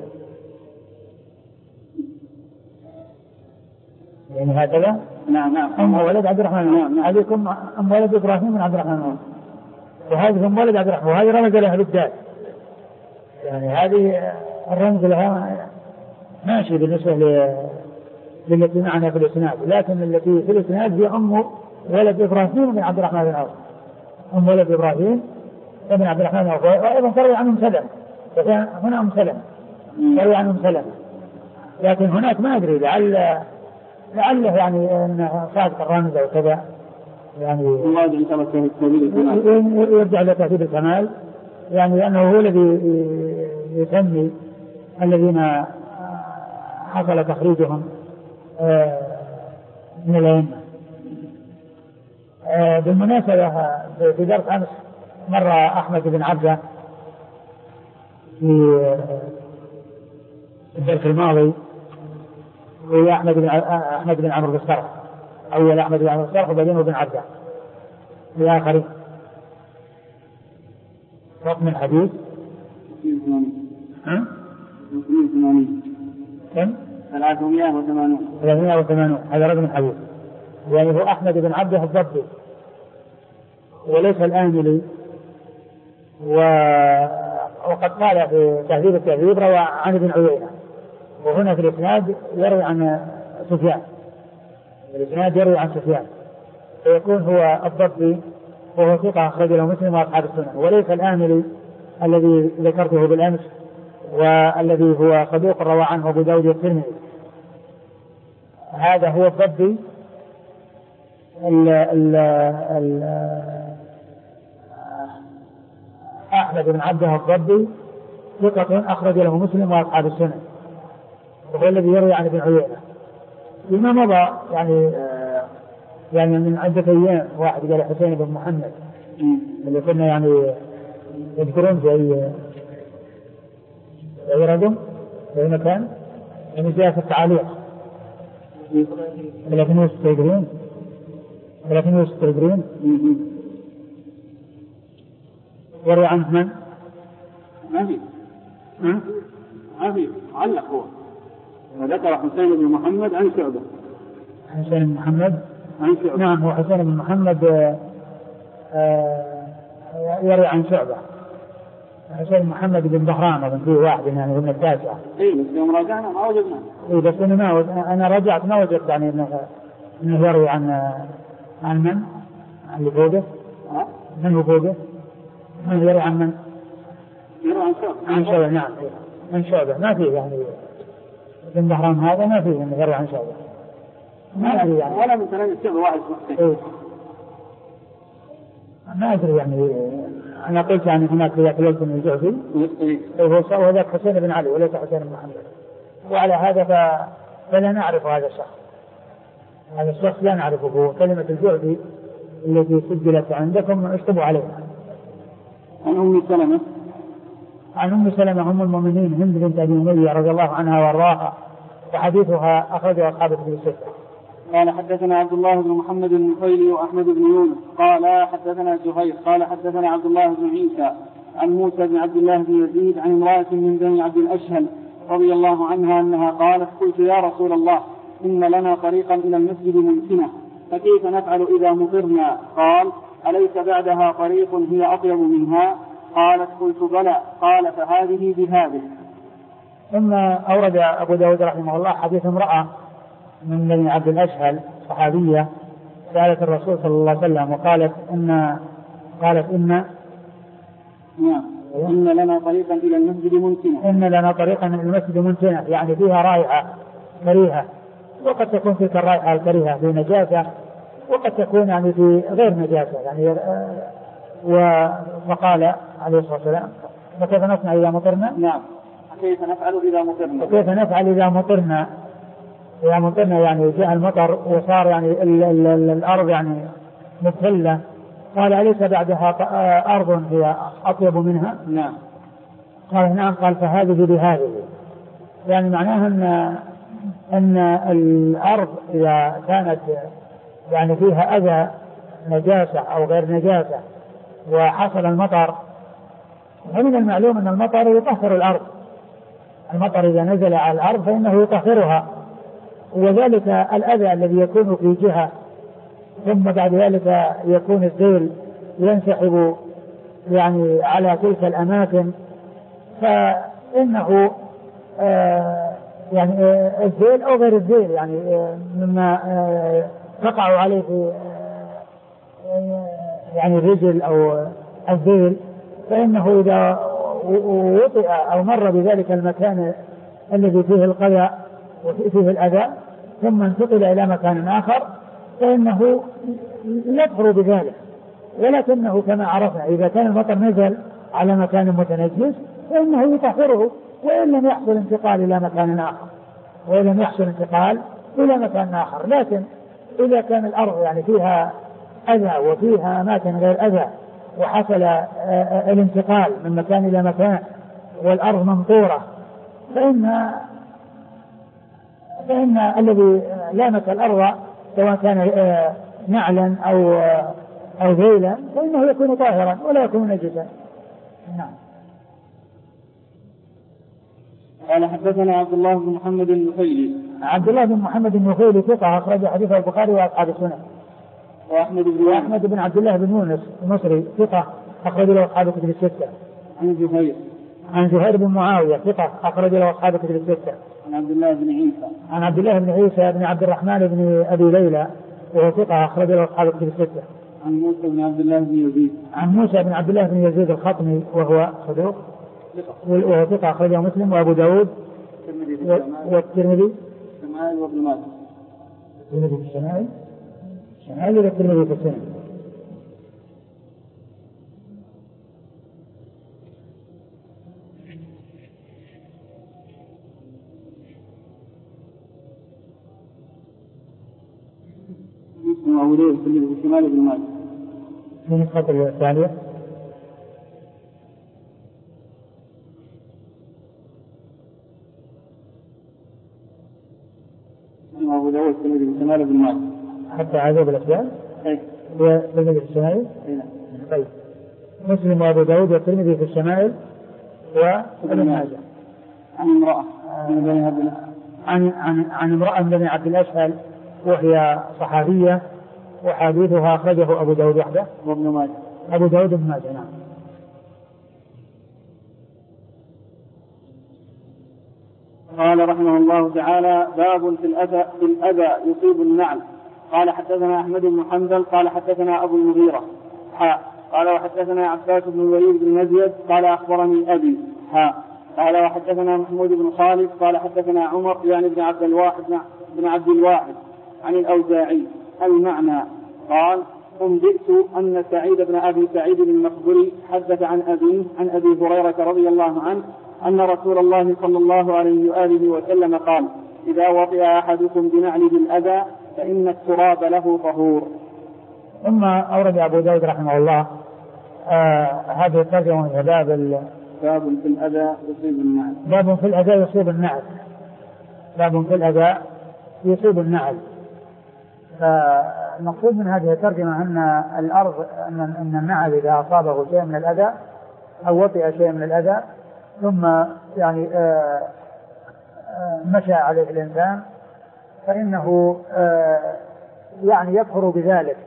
يعني هكذا. نعم نعم. أم ولد عبد الرحمن بن عوف. هذيكم أم ولد إبراهيم بن عبد الرحمن بن عوف، وهذه أم ولد عبد الرحمن، وهذه رمز لها بالدال. يعني هذه الرمز لها ماشي بالنسبة للتي معنا في الإسناد، لكن التي في الإسناد هي أم ولد إبراهيم بن عبد الرحمن بن عوف. أم ولد إبراهيم بن عبد الرحمن بن عوف، وأيضا تروي عن أم سلمة. هنا أم سلمة تروي عن أم سلمة، لكن هناك ما أدري لعل لعله يعني أن صادق الرمز أو كذا، يعني يرجع إلى تهذيب الكمال، يعني لأنه هو الذي يسمي الذين حصل تخريجهم من الأئمة. بالمناسبة في درس أمس مر أحمد بن عبده في الدرس الماضي، وهي أحمد بن أحمد بن عمرو بن الصرح، أول أحمد بن عمرو بن الصرح وبعدين بن عبده لآخره. رقم الحديث ها؟ كم؟ ثلاثمائة وثمانون. ثلاثمائة وثمانون هذا رقم الحديث، يعني هو أحمد بن عبده الضبي وليس الآملي. و... وقد قال في تهذيب التهذيب روى عن ابن عيينة، وهنا في الإسناد يروي عن سفيان، الإسناد يروي عن سفيان، فيكون هو الضبي وهو ثقة أخرج له مسلم وأصحاب السنن، وليس الآملي الذي ذكرته بالأمس والذي هو صدوق روى عنه أبو داود والترمذي. هذا هو الضبي ال ال ال أحمد بن عبده الضبي ثقة أخرج له مسلم وأصحاب السنن، وهو الذي يروي عن ابن عيينة. فيما مضى يعني يعني من عدة أيام واحد قال حسين بن محمد اللي كنا يعني يذكرون في أي أي رقم في أي مكان يعني جاء في التعليق ثلاثمائة وستة وعشرين ثلاثمائة وستة وعشرين وروى عنه من؟ ما في ما في علق هو وذكر حسين بن محمد عن شعبة. حسين بن محمد عن شعبة. نعم هو حسين بن محمد يروي عن شعبة. حسين بن محمد بن بهران أظن فيه واحد يعني من التاسعة. إيه بس يوم راجعنا ما وجدنا. إيه بس أنا ما وجد... أنا رجعت ما وجدت يعني إنه إنه يروي عن عن من؟ عن اللي فوقه؟ ها؟ من هو فوقه؟ من يروي عن من؟ يروي عن شعبة. عن شعبة نعم عن شعبة ما فيه يعني بن بهران هذا ما فيه إنه يروي عن شعبة. ما أدري يعني. ولا من ثلاثة شعبة واحد صحيح. إيه. ما أدري يعني أنا قلت يعني هناك ذاك الوقت من الجعفي وهو ذاك حسين بن علي وليس حسين بن محمد. وعلى هذا ف... فلا نعرف هذا الشخص. هذا الشخص لا نعرفه. كلمة الجعفي التي سجلت عندكم اشتبوا عليها. عن أم سلمة. عن أم سلمة أم المؤمنين هند بنت أبي أمية رضي الله عنها وارضاها وحديثها أخرجه أصحاب الكتب الستة. قال حدثنا عبد الله بن محمد بن نفيل وأحمد بن يونس قال حدثنا زهير قال حدثنا عبد الله بن عيسى عن موسى بن عبد الله بن يزيد عن امرأة من بني عبد الأشهل رضي الله عنها أنها قالت قلت يا رسول الله إن لنا طريقا إلى المسجد ممكنة فكيف نفعل إذا مطرنا؟ قال أليس بعدها طريق هي أطيب منها؟ قالت قلت بلى. قال فهذه بهذه. ثم أورد أبو داود رحمه الله حديث امرأة من بني عبد الأشهل صحابية سألت الرسول صلى الله عليه وسلم وقالت إن قالت إن نعم إن لنا طريقا إلى المسجد منتنة إن لنا طريقا إلى المسجد منتنة يعني فيها رائحة كريهة وقد تكون تلك الرائحة الكريهة في نجاسة وقد تكون يعني في غير نجاسة يعني وقال عليه الصلاة والسلام فكيف نصنع إذا مطرنا؟ نعم كيف نفعل إذا مطرنا؟ كيف نفعل إذا مطرنا؟ إذا مطرنا يعني جاء المطر وصار يعني ال ال ال الأرض يعني مبتلة. قال أليس بعدها أرض هي أطيب منها؟ نعم. قال نعم. قال فهذه بهذه يعني معناها أن أن الأرض إذا كانت يعني فيها أذى نجاسة أو غير نجاسة وحصل المطر فمن المعلوم أن المطر يطهر الأرض. المطر إذا نزل على الأرض فإنه يطهرها وذلك الأذى الذي يكون في جهة ثم بعد ذلك يكون الذيل ينسحب يعني على تلك الأماكن فإنه آه يعني آه الذيل أو غير الذيل يعني آه مما آه تقع عليه في آه يعني الرجل أو الذيل فإنه إذا وطئ أو مر بذلك المكان الذي فيه القذى وفيه الأذى ثم انتقل إلى مكان آخر فإنه يكفر بذلك. ولكنه كما عرفنا إذا كان المطر نزل على مكان متنجس فإنه يطهره وإن لم يحصل انتقال إلى مكان آخر وإن لم يحصل انتقال إلى مكان آخر. لكن إذا كان الأرض يعني فيها أذى وفيها أماكن غير أذى وحصل الانتقال من مكان إلى مكان والأرض ممطورة فإن فإن الذي لامس الأرض سواء كان نعلا أو أو ذيلا فإنه يكون طاهرا ولا يكون نجسا. نعم. قال حدثنا عبد الله بن محمد النفيلي. عبد الله بن محمد النفيلي ثقة أخرج حديث البخاري وأصحاب السنن. وأحمد بن وأحمد بن عبد الله بن يونس المصري ثقة أخرج له أصحاب الكتب الستة. عن زهير. عن زهير بن معاوية ثقة أخرج له أصحاب الكتب الستة. عن عبد الله بن عيسى. عن عبد الله بن عيسى بن عبد الرحمن بن أبي ليلى وهو ثقة أخرج له أصحاب الكتب الستة. عن موسى بن عبد الله بن يزيد. عن موسى بن عبد الله بن يزيد الخطمي وهو صدوق وهو ثقة أخرجه مسلم وأبو داود والترمذي. الشمائل وابن ماجه. الترمذي في الشمائل. الشمائل والترمذي في السنن. معولين في الشمال ابن ماجه. في النسخة الثانية. مسلم وأبو داود والترمذي في الشمال بن ماجه. حتى عذاب الأسباب؟ أي. والترمذي في الشمائل؟ أي. طيب. مسلم وأبو داود والترمذي في الشمائل وابن ماجه. عن امرأة من بني عبد الأشهل. عن عن عن امرأة من بني عبد الأشهل وهي صحابية وحديثها أخرجه أبو داود وحده وابن ماجه. أبو داود بن ماجه. نعم. قال رحمه الله تعالى: باب في الأذى في الأذى يصيب النعل. قال حدثنا أحمد بن حنبل قال حدثنا أبو المغيرة حاء قال وحدثنا عباس بن الوليد بن مزيد قال أخبرني أبي حاء قال وحدثنا محمود بن خالد قال حدثنا عمر يعني بن عبد الواحد بن عبد الواحد عن الأوزاعي. المعنى قال: أنبئت أن سعيد بن أبي سعيد المقبري حدث عن أبيه عن أبي هريرة رضي الله عنه أن رسول الله صلى الله عليه وآله وسلم قال: إذا وطئ أحدكم بنعله الأذى فإن التراب له طهور. ثم أورد أبو داود رحمه الله آه هذه الترجمة باب باب في الأذى يصيب النعل. باب في الأذى يصيب النعل. باب في الأذى يصيب النعل. فالمقصود من هذه الترجمة أن الأرض أن أن النعل إذا أصابه شيء من الأذى أو وطئ شيء من الأذى ثم يعني آه آه مشى عليه الإنسان فإنه آه يعني يكفر بذلك.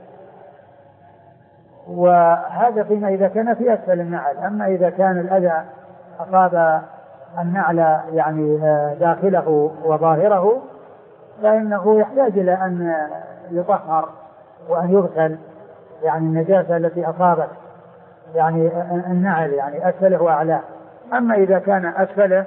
وهذا فيما إذا كان في أسفل النعل. أما إذا كان الأذى أصاب النعل يعني داخله وظاهره فإنه يحتاج إلى أن يطهر وأن يغسل يعني النجاسة التي أصابت يعني النعل يعني أسفله وأعلاه. أما إذا كان أسفله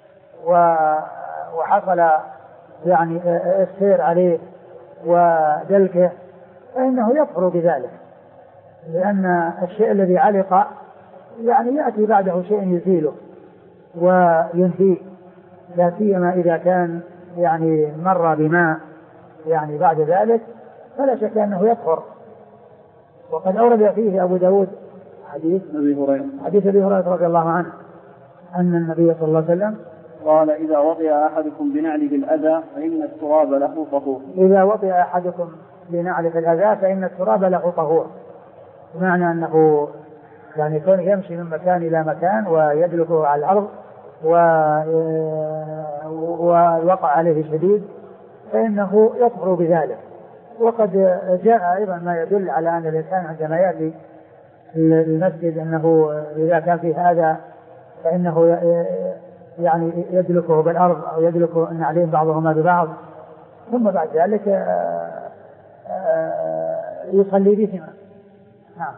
وحصل يعني السير عليه ودلكه فإنه يكفر بذلك، لأن الشيء الذي علق يعني يأتي بعده شيء يزيله وينفيه، لا سيما إذا كان يعني مر بماء يعني بعد ذلك فلا شك أنه يكفر. وقد أورد فيه أبو داود حديث أبي هريرة حديث أبي هريرة رضي الله عنه أن النبي صلى الله عليه وسلم قال: إذا وطئ أحدكم بنعله الأذى فإن التراب له طهور. إذا وطئ أحدكم بنعله الأذى فإن التراب له طهور، بمعنى أنه يعني يكون يمشي من مكان إلى مكان ويدلكه على الأرض ووقع عليه شديد فإنه يطهر بذلك. وقد جاء أيضا ما يدل على أن الإنسان عندما يأتي المسجد أنه إذا كان في هذا فإنه يعني يدلكه بالأرض أو يدلك النعلين بعضهما ببعض، ثم بعد ذلك يصلي بهما. نعم.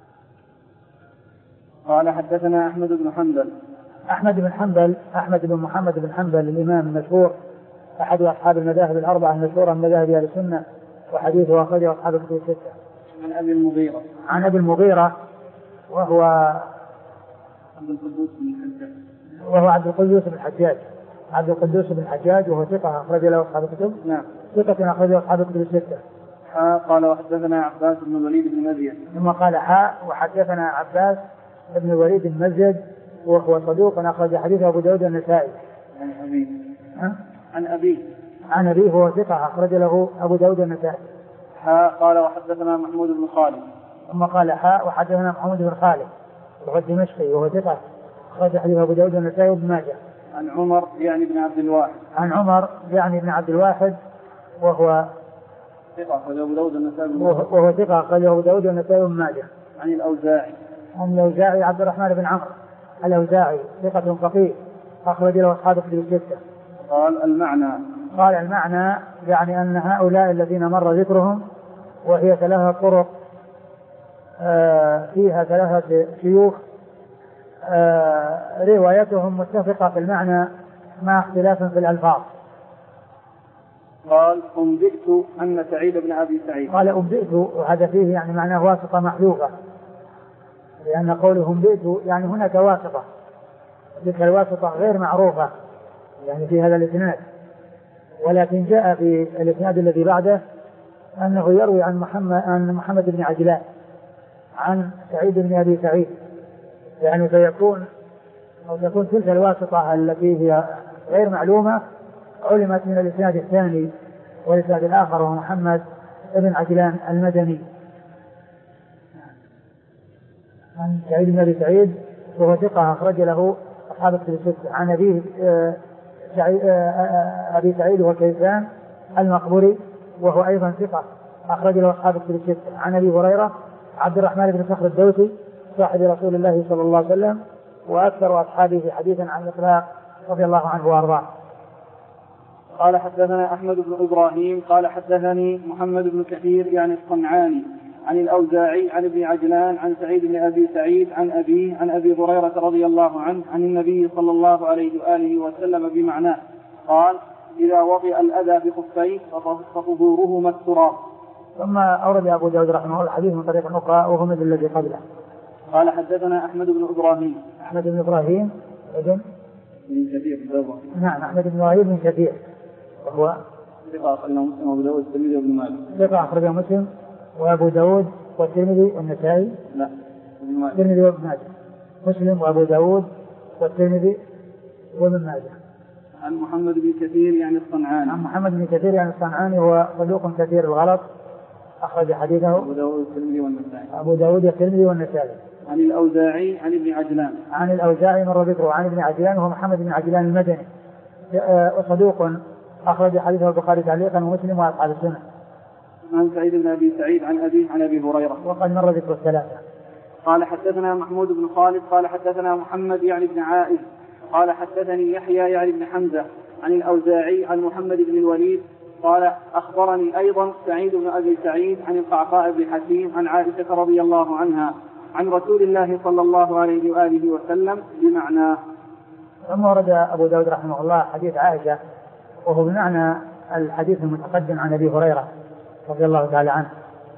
قال حدثنا أحمد بن حنبل أحمد بن حنبل أحمد بن محمد بن حنبل الإمام المشهور أحد أصحاب المذاهب الأربعة المشهورة من مذاهب أهل السنة، وحديثه أخرجه أصحاب الكتب الستة. عن أبي المغيرة عن أبي المغيرة وهو عبد القدوس بن الحجاج وهو عبد القدوس بن الحجاج عبد القدوس بن الحجاج وهو ثقة أخرج له أصحاب الكتب. نعم. ثقة أخرج له أصحاب الكتب الستة. حاء قال وحدثنا عباس بن الوليد بن مزيد. ثم قال حاء وحدثنا عباس بن الوليد بن مزيد وهو صدوق أخرج حديثه أبو داود النسائي. عن أبيه ها؟ عن أبيه عن أبيه وهو ثقة أخرج له أبو داود النسائي. حاء قال وحدثنا محمود بن خالد. ثم قال حاء وحدثنا محمود بن خالد وهو الدمشقي وهو ثقة أخرج حديث أبو داود النسائي وابن ماجه. عن عمر يعني بن عبد الواحد. عن عمر يعني بن عبد الواحد وهو ثقة أخرج أبو داود النسائي وهو ثقة أخرج أبو داود النسائي وابن ماجه. عن الأوزاعي عن الأوزاعي عبد الرحمن بن عمرو الأوزاعي ثقة فقيه أخرج له أصحاب الكتب الستة. قال المعنى قال المعنى يعني أن هؤلاء الذين مر ذكرهم وهي ثلاثة طرق آه فيها ثلاثة شيوخ آه روايتهم متفقة في المعنى مع اختلاف في الألفاظ. قال أنبئت أن سعيد بن أبي سعيد. قال أنبئت وهذا فيه يعني معناه واسطة محذوفة، لأن قوله أنبئت يعني هناك واسطة، تلك الواسطة غير معروفة يعني في هذا الإسناد، ولكن جاء في الإسناد الذي بعده أنه يروي عن محمد عن محمد بن عجلان عن سعيد بن أبي سعيد، يعني فيكون أو تكون تلك الواسطة التي هي غير معلومة علمت من الإسناد الثاني والإسناد الآخر هو محمد بن عجلان المدني عن سعيد بن أبي سعيد وهو ثقة أخرج له أصحاب الكتب الستة. عن أبيه أبي سعيد وهو كيسان المقبري وهو أيضا ثقة أخرج له أصحاب الكتب الستة. عن أبي هريرة عبد الرحمن بن صخر الدوسي صاحب رسول الله صلى الله عليه وسلم وأكثر أصحابه حديثا عن الإطلاق رضي الله عنه وأرضاه. قال حدثنا أحمد بن إبراهيم قال حدثني محمد بن كثير يعني الصنعاني عن الأوزاعي عن ابن عجلان عن سعيد بن أبي سعيد عن أبيه عن أبي هريرة رضي الله عنه عن النبي صلى الله عليه وآله وسلم بمعناه قال إذا وطئ الأذى بخفيه فطهورهما التراب. ثم أورد أبو داود رحمه الله الحديث من طريق أخرى وهو مثل الذي قبله. قال حدثنا أحمد بن إبراهيم أحمد بن إبراهيم ابن من كثير نعم أحمد بن إبراهيم من كثير وهو ثقة أخرجه مسلم وأبو داود والترمذي وابن ماجه. ثقة أخرجه مسلم وأبو داود والترمذي والنسائي. لا الترمذي وابن ماجه. مسلم وأبو داود والترمذي وابن ماجه. عن محمد بن كثير يعني الصنعاني عن محمد بن كثير يعني الصنعاني هو صدوق كثير الغلط أخرج حديثه أبو داود والترمذي والنسائي. أبو داود والترمذي والنسائي. عن الأوزاعي عن ابن عجلان عن الأوزاعي مر ذكره عن ابن عجلان وهو محمد بن عجلان المدني صدوق أخرج حديثه البخاري تعليقا ومسلم وأصحاب السنة. عن سعيد بن أبي سعيد عن أبيه عن أبي هريرة وقد مر ذكر الثلاثة. قال حدثنا محمود بن خالد قال حدثنا محمد يعني بن عائذ قال حدثني يحيى يعني بن حمزة عن الأوزاعي عن محمد بن الوليد قال أخبرني أيضا سعيد بن أبي سعيد عن القعقاع بن حكيم عن عائشة رضي الله عنها عن رسول الله صلى الله عليه وآله وسلم بمعناه. ثم ورد أبو داود رحمه الله حديث عائشة وهو بمعنى الحديث المتقدم عن أبي هريرة رضي الله تعالى عنه.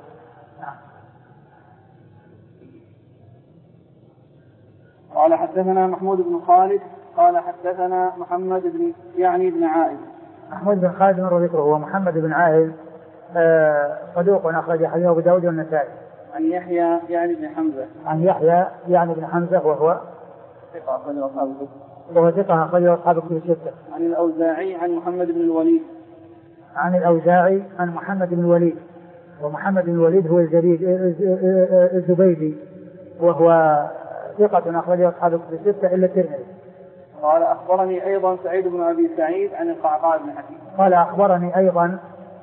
قال حدثنا محمود بن خالد قال حدثنا محمد بن يعني بن عائذ. محمود بن خالد مر ذكره هو محمد بن عائذ صدوق أخرج حديثه أبو داود والنسائي. عن يحيى يعني بن حمزة عن يحيى يعني بن حمزة وهو ثقة أخرجه أصحاب الكتب وهو ثقة أخرجه أصحاب الكتب الستة. عن الأوزاعي عن محمد بن الوليد عن الأوزاعي عن محمد بن الوليد ومحمد بن الوليد هو الزبيد الزبيدي وهو ثقة أخرجه أصحاب الكتب الستة إلا الترمذي. قال أخبرني أيضا سعيد بن أبي سعيد عن القعقاع بن حكيم. قال أخبرني أيضا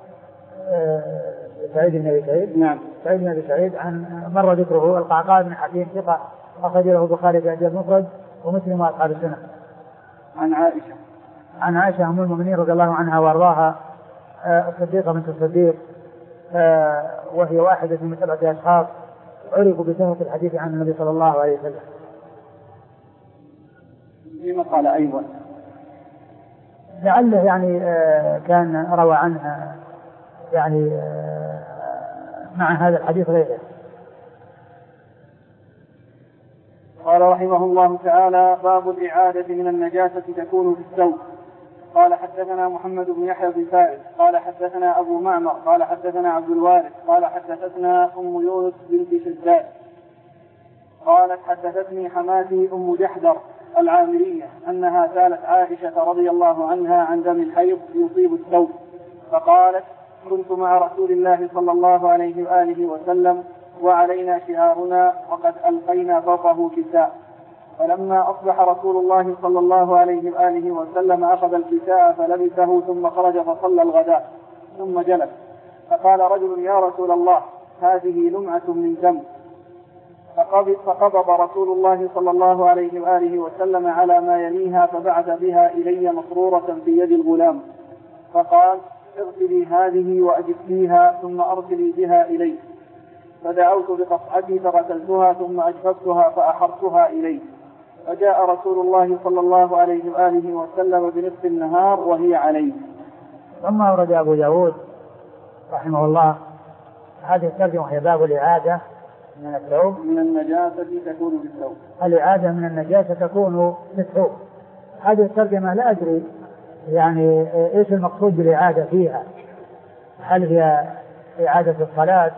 سعيد بن أبي سعيد نعم سعيد بن أبي سعيد عن مر ذكره القعقاع بن حكيم ثقة أخرج له البخاري في الأدب المفرد ومسلم وأصحاب السنة. عن عائشة عن عائشة أم المؤمنين رضي الله عنها وأرضاها الصديقة بنت الصديق وهي واحدة من سبعة أشخاص عرفوا بكثرة الحديث عن النبي صلى الله عليه وسلم. فيما قال أيضا لعله يعني كان روى عنها يعني مع هذا الحديث غيره. قال رحمه الله تعالى باب الإعادة من النجاسة تكون في الثوب. قال حدثنا محمد بن يحيى بن فائز قال حدثنا أبو معمر قال حدثنا عبد الوارث قال حدثتنا أم يونس بنت شداد قالت حدثتني حماتي أم جحدر العامرية أنها سألت عائشة رضي الله عنها عن دم الحيض يصيب الثوب فقالت كنت مع رسول الله صلى الله عليه وآله وسلم وعلينا شعارنا وقد ألقينا فوقه كساء فلما أصبح رسول الله صلى الله عليه وآله وسلم أخذ الكساء فلبسه ثم خرج فصلى الغداء ثم جلس فقال رجل يا رسول الله هذه لمعة من دم فقبض رسول الله صلى الله عليه وآله وسلم على ما يليها فبعث بها إلي مسرورة في يد الغلام فقال اغسلي هذه وأجفيها ثم أرسلي بها إلي فدعوت بقصعتي فغسلتها ثم أجففتها فأحرتها إلي فجاء رسول الله صلى الله عليه وآله وسلم بنصف النهار وهي عليه. ثم أورد أبو داود رحمه الله هذه الترجمة وهي باب الإعادة من الثوب من النجاسة تكون في الثوب. الإعادة من النجاسة تكون في الثوب. هذه الترجمة لا أدري يعني إيش المقصود بالإعادة فيها، هل هي إعادة الصلاة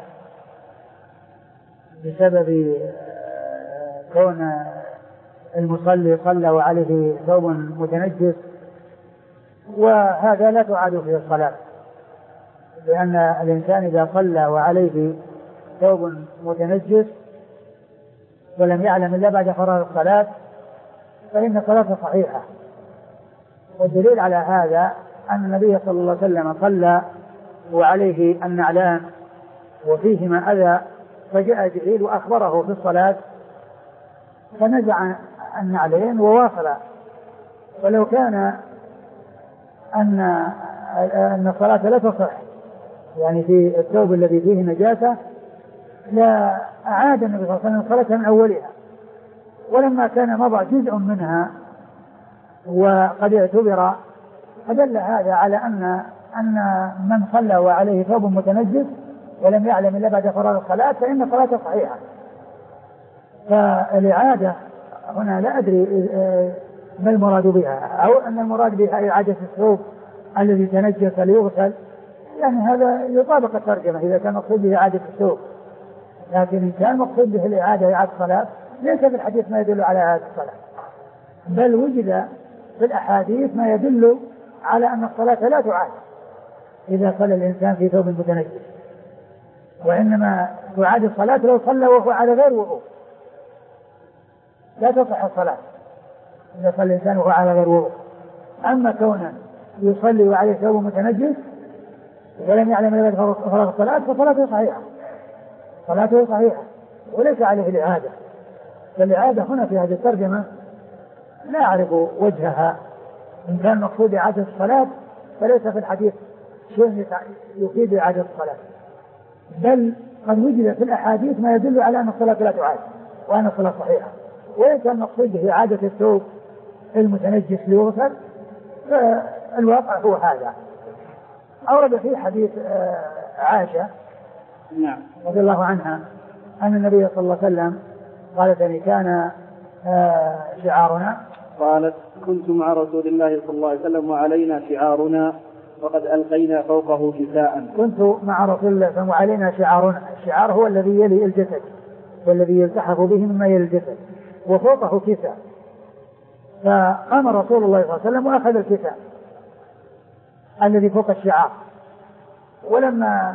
بسبب كون المصلي صلى وعليه ثوب متنجس وهذا لا تعاد فيه الصلاة لأن الإنسان إذا صلى وعليه ثوب متنجس ولم يعلم إلا بعد فراغ الصلاة فإن صلاته صحيحة. والدليل على هذا أن النبي صلى الله عليه وسلم صلى وعليه النعلان وفيهما أذى، فجاء جبريل وأخبره في الصلاة فنزع النعلين وواصل. ولو كان أن أن الصلاة لا تصح يعني في الثوب الذي فيه نجاسة لا أعاد النبي صلى الله عليه وسلم الصلاة من أولها، ولما كان مضى جزء منها وقد اعتبر فدل هذا على أن أن من صلى وعليه ثوب متنجس ولم يعلم إلا بعد فراغ الصلاة فإن صلاته صحيحة. فالإعادة هنا لا أدري ما المراد بها، أو أن المراد بها إعادة الثوب الذي تنجس ليغسل، يعني هذا يطابق الترجمة إذا كان مقصود به إعادة الثوب. لكن إن كان مقصود به الإعادة إعادة الصلاة ليس في الحديث ما يدل على إعادة الصلاة، بل وجد في الأحاديث ما يدل على أن الصلاة لا تعاد إذا صلى الإنسان في ثوب متنجس، وإنما تعاد الصلاة لو صلى وهو على غير وضوء، لا تصح الصلاة إذا صلى الإنسان وهو على غير وضوء. أما كونه يصلي وعليه ثوب متنجس ولم يعلم إلا بعد فراغ الصلاة فصلاته صحيحة، صلاته صحيحة وليس عليه الإعادة. فالإعادة هنا في هذه الترجمة لا أعرف وجهها، إن كان مقصود إعادة الصلاة فليس في الحديث شيء يفيد إعادة الصلاة، بل قد وجد في الأحاديث ما يدل على أن الصلاة لا تعاد وأن الصلاة صحيحة. وإن كان مقصود به إعادة الثوب المتنجس ليغسل فالواقع هو هذا. أورد في حديث عائشة نعم رضي الله عنها أن النبي صلى الله عليه وسلم قالت أن كان شعارنا، قالت كنت مع رسول الله صلى الله عليه وسلم وعلينا شعارنا وقد ألقينا فوقه كساء. كنت مع رسول الله صلى الله عليه وسلم وعلينا شعارنا، الشعار هو الذي يلي الجسد والذي يلتحف به مما يلي الجسد، وفوقه كساء. فقام رسول الله صلى الله عليه وسلم وأخذ الكساء الذي فوق الشعار، ولما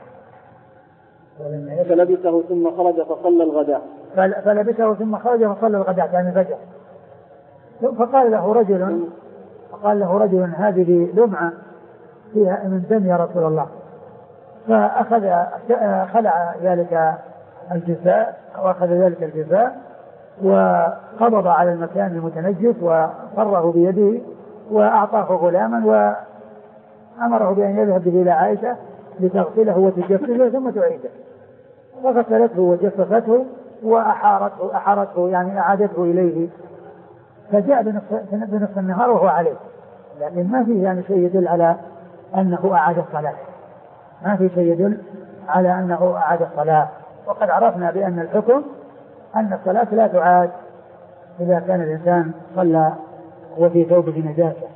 فلبسه ثم خرج فصلى الغداء فلبسه ثم خرج فصلى الغداء يعني الفجر. فقال له رجل فقال له رجل هذه لمعة فيها من دم يا رسول الله، فأخذ خلع ذلك الجزاء وأخذ ذلك الجزاء وقبض على المكان المتنجس وفره بيده وأعطاه غلاما وأمره بأن يذهب به إلى عائشة لتغسله وتجففه ثم تعيده. فغسلته وجففته وأحارته أحارته يعني أعادته إليه، فجاء بنصف النهار وهو عليه، لكن ما فيه يعني شيء يدل على أنه أعاد الصلاة، ما فيه شيء يدل على أنه أعاد الصلاة. وقد عرفنا بأن الحكم أن الصلاة لا تعاد إذا كان الإنسان صلى وفي ثوبه نجاسة.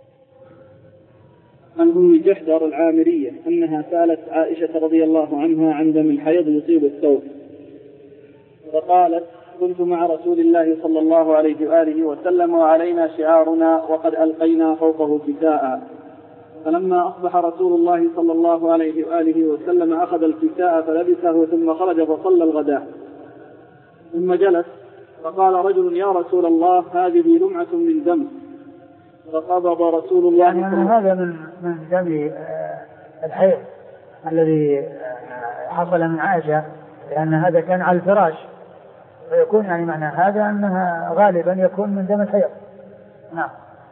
عن أم جحدر العامرية أنها سألت عائشة رضي الله عنها عن دم الحيض يصيب الثوب، فقالت كنت مع رسول الله صلى الله عليه وآله وسلم وعلينا شعارنا وقد ألقينا فوقه كساء، فلما أصبح رسول الله صلى الله عليه وآله وسلم أخذ الكساء فلبسه ثم خرج فصلى الغداء، ثم جلس فقال رجل يا رسول الله هذه لمعة من دم، فقبض رسول الله يعني هذا من من دم الحيض الذي حصل من عائشة، لأن هذا كان على الفراش، فيكون يعني معنى هذا أنها غالبا يكون من دم الحيض. نعم.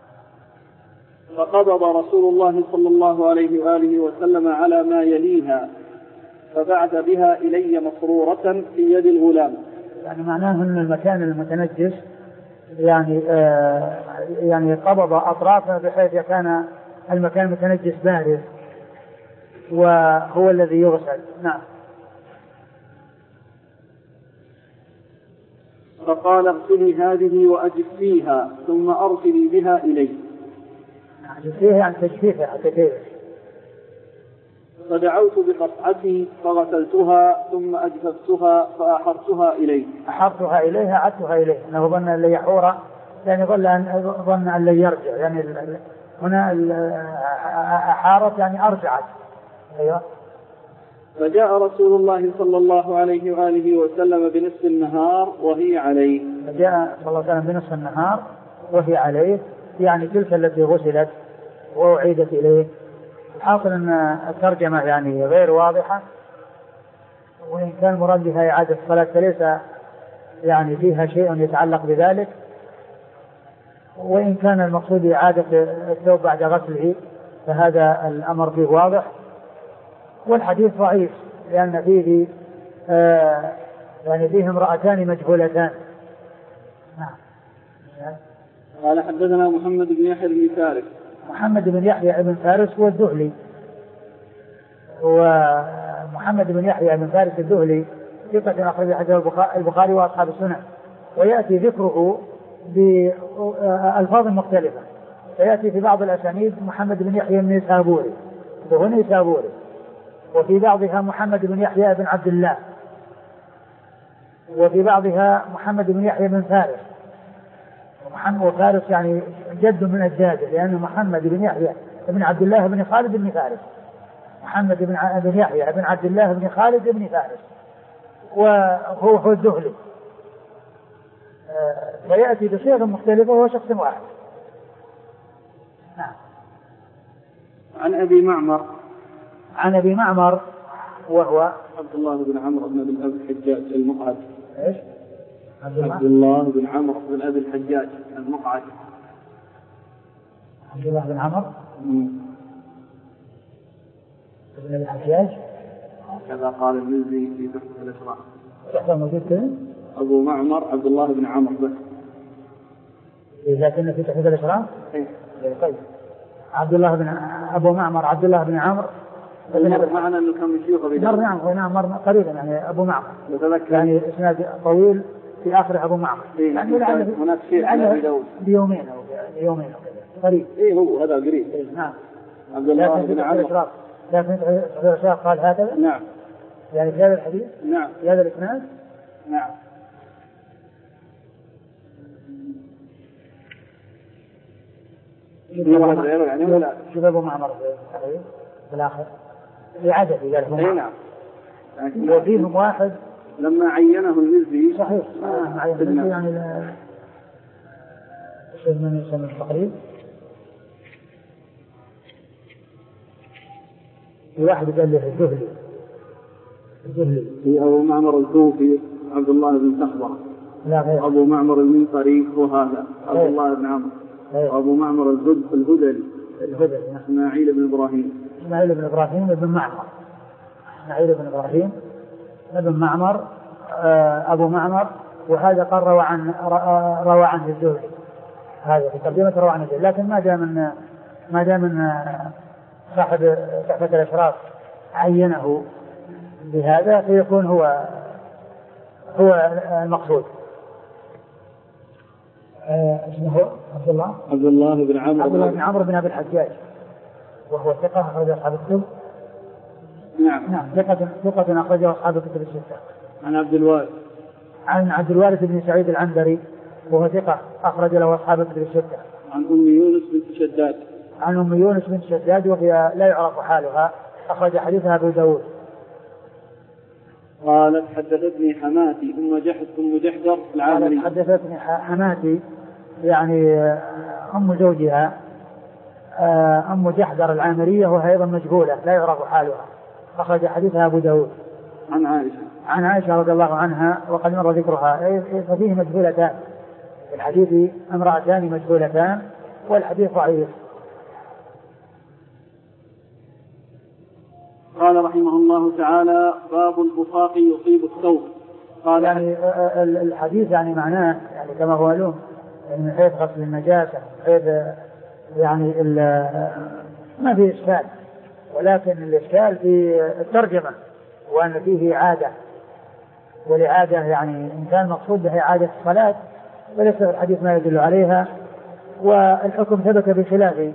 فقبض رسول الله صلى الله عليه وآله وسلم على ما يليها فبعث بها إلي مسرورة في يد الغلام. يعني معناه أن المكان المتنجس يعني آه يعني قبض أطرافه بحيث كان المكان المتنجس بارز وهو الذي يغسل. نعم. فقال اغسلي هذه وأجفيها ثم أرسلي بها إلي. أجفيها يعني تجفيفها حتى. فدعوت بقطعتي فغسلتها ثم أجففتها فأحرتها إليه. أحرتها إليها عدتها إليه، أنه ظن أن يحور يعني ظن أن ظن أن يرجع، يعني هنا أحارت يعني أرجعت، أيوة. فجاء رسول الله صلى الله عليه وآله وسلم بنصف النهار وهي عليه. فجاء صلى الله عليه وسلم بنصف النهار وهي عليه، يعني تلك التي غسلت وأعيدت إليه. حاصل أن الترجمة يعني غير واضحة، وإن كان مراد بها إعادة الصلاة فليس يعني فيها شيء يتعلق بذلك، وإن كان المقصود إعادة الثوب بعد غسله فهذا الأمر فيه واضح. والحديث ضعيف لأن فيه آه يعني فيه امرأتان مجهولتان. نعم. قال حدثنا محمد بن يحيى بن فارس. محمد بن يحيى بن فارس هو الذهلي، ومحمد بن يحيى بن فارس الذهلي ثقة أخرج حديث البخاري وأصحاب السنن، ويأتي ذكره بألفاظ مختلفة. فيأتي في بعض الأسانيد محمد بن يحيى بن سابوري وهنا سابوري، وفي بعضها محمد بن يحيى بن عبد الله، وفي بعضها محمد بن يحيى بن فارس. ومحمد وفارس يعني جد من أجداده، لأن محمد بن يحيى بن عبد الله بن خالد بن فارس، محمد بن بن يحيى بن عبد الله بن خالد بن فارس، وهو هو الذهلي. فيأتي بصيغ مختلفة وهو شخص واحد. نعم. عن أبي معمر. عن أبي معمر وهو عبد الله بن عمرو بن أبي الحجاج المقعد. إيش؟ عبد الله بن عمرو بن أبي الحجاج المقعد. عبد الله بن عمرو بن أبي الحجاج كذا قال المزي في تحفة الأشراف. تحفة موجود كذا؟ أبو معمر عبد الله بن عمرو بس. إذا كنا في تحفة الأشراف؟ إيه. طيب. عبد الله بن أبو معمر عبد الله بن عمرو. مر معنا أنه كان مشيوخه في مر نعم نعم مر قريبا يعني أبو معمر. نتذكر يعني إسناد طويل في آخر أبو معمر. إيه. يعني لعله هناك شيء أبي داود بيومين أو بيومين أو كذا قريب. إيه هو هذا قريب. إيه نعم. عبد الله بن عمرو. لكن الشيخ قال هكذا. نعم. يعني في هذا الحديث. نعم. في هذا الإسناد. نعم. يعني ولا شوف أبو معمر في الآخر في عدد قال أي نعم. وفيهم واحد لما عينه المزي صحيح آه عينه المزي يعني لا شيء من يسمى التقريب. في واحد قال له الذهلي الذهلي في أبو معمر الكوفي عبد الله بن سخبر. لا غير أبو معمر المنقري هو هذا عبد الله بن عمرو. أبو معمر الهد الهدلي الهدلي إسماعيل بن إبراهيم إسماعيل بن إبراهيم بن معمر إسماعيل بن إبراهيم بن معمر أبو معمر. وهذا قال روى عن روى عنه الزهري، هذا في ترجمة روى عن الزهري. لكن ما دام من ما دام من صاحب تحفة الأشراف عينه بهذا فيكون هو هو المقصود. اسمه عبد الله عبد الله بن عمرو عبد الله بن عمرو بن أبي الحجاج، وهو ثقة أخرج أصحاب الكتب. نعم. نعم ثقة ثقة أخرجه أصحاب الكتب الستة. عن عبد الوارث عن عبد الوارث بن سعيد العنبري وهو ثقة أخرج له أصحاب الكتب الستة. عن أم يونس بنت شداد عن أم يونس بنت شداد وهي لا يعرف حالها، أخرج حديثها أبو داود. قالت حدثتني حماتي أم جحد أم جحدر العامري. حدثتني حماتي يعني أم زوجها أم جحدر العامرية وهي أيضا مجهولة لا يعرف حالها، أخرج حديثها أبو داود. عن عائشة عن عائشة رضي الله عنها وقد مر ذكرها. ففيه مجهولتان في الحديث، امرأتان مجهولتان، والحديث ضعيف. قال رحمه الله تعالى باب البصاق يصيب الثوب. قال يعني الحديث يعني معناه يعني كما هو معلوم يعني من حيث غسل النجاسة من حيث يعني ما في إشكال، ولكن الإشكال في الترجمة وأن فيه إعادة، والإعادة يعني إن كان مقصود بها إعادة الصلاة وليس في الحديث ما يدل عليها، والحكم ثبت بخلاف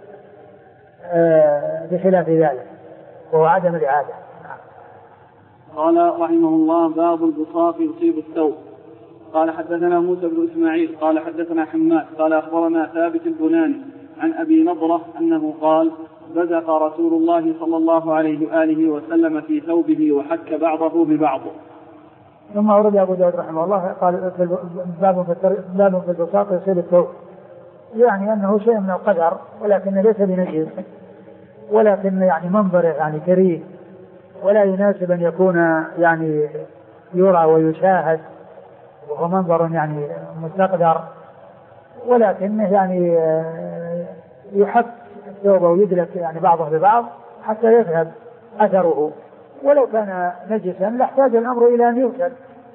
بخلاف ذلك وهو عدم الإعادة. قال رحمه الله باب البصاق يصيب الثوب. قال حدثنا موسى بن إسماعيل قال حدثنا حماد قال أخبرنا ثابت البناني عن أبي نضرة أنه قال بزق رسول الله صلى الله عليه وآله وسلم في ثوبه وحك بعضه ببعض. ثم أورد أبو داود رحمه الله قال باب في باب في البساط يصيب الثوب، يعني أنه شيء من القدر ولكن ليس بنجس، ولكن يعني منظره يعني كريه ولا يناسب أن يكون يعني يرى ويشاهد، وهو منظر يعني مستقدر، ولكنه يعني يحك ثوبه ويدلك يعني بعضه ببعض حتى يذهب أثره، ولو كان نجسا لاحتاج الأمر إلى أن يغسل،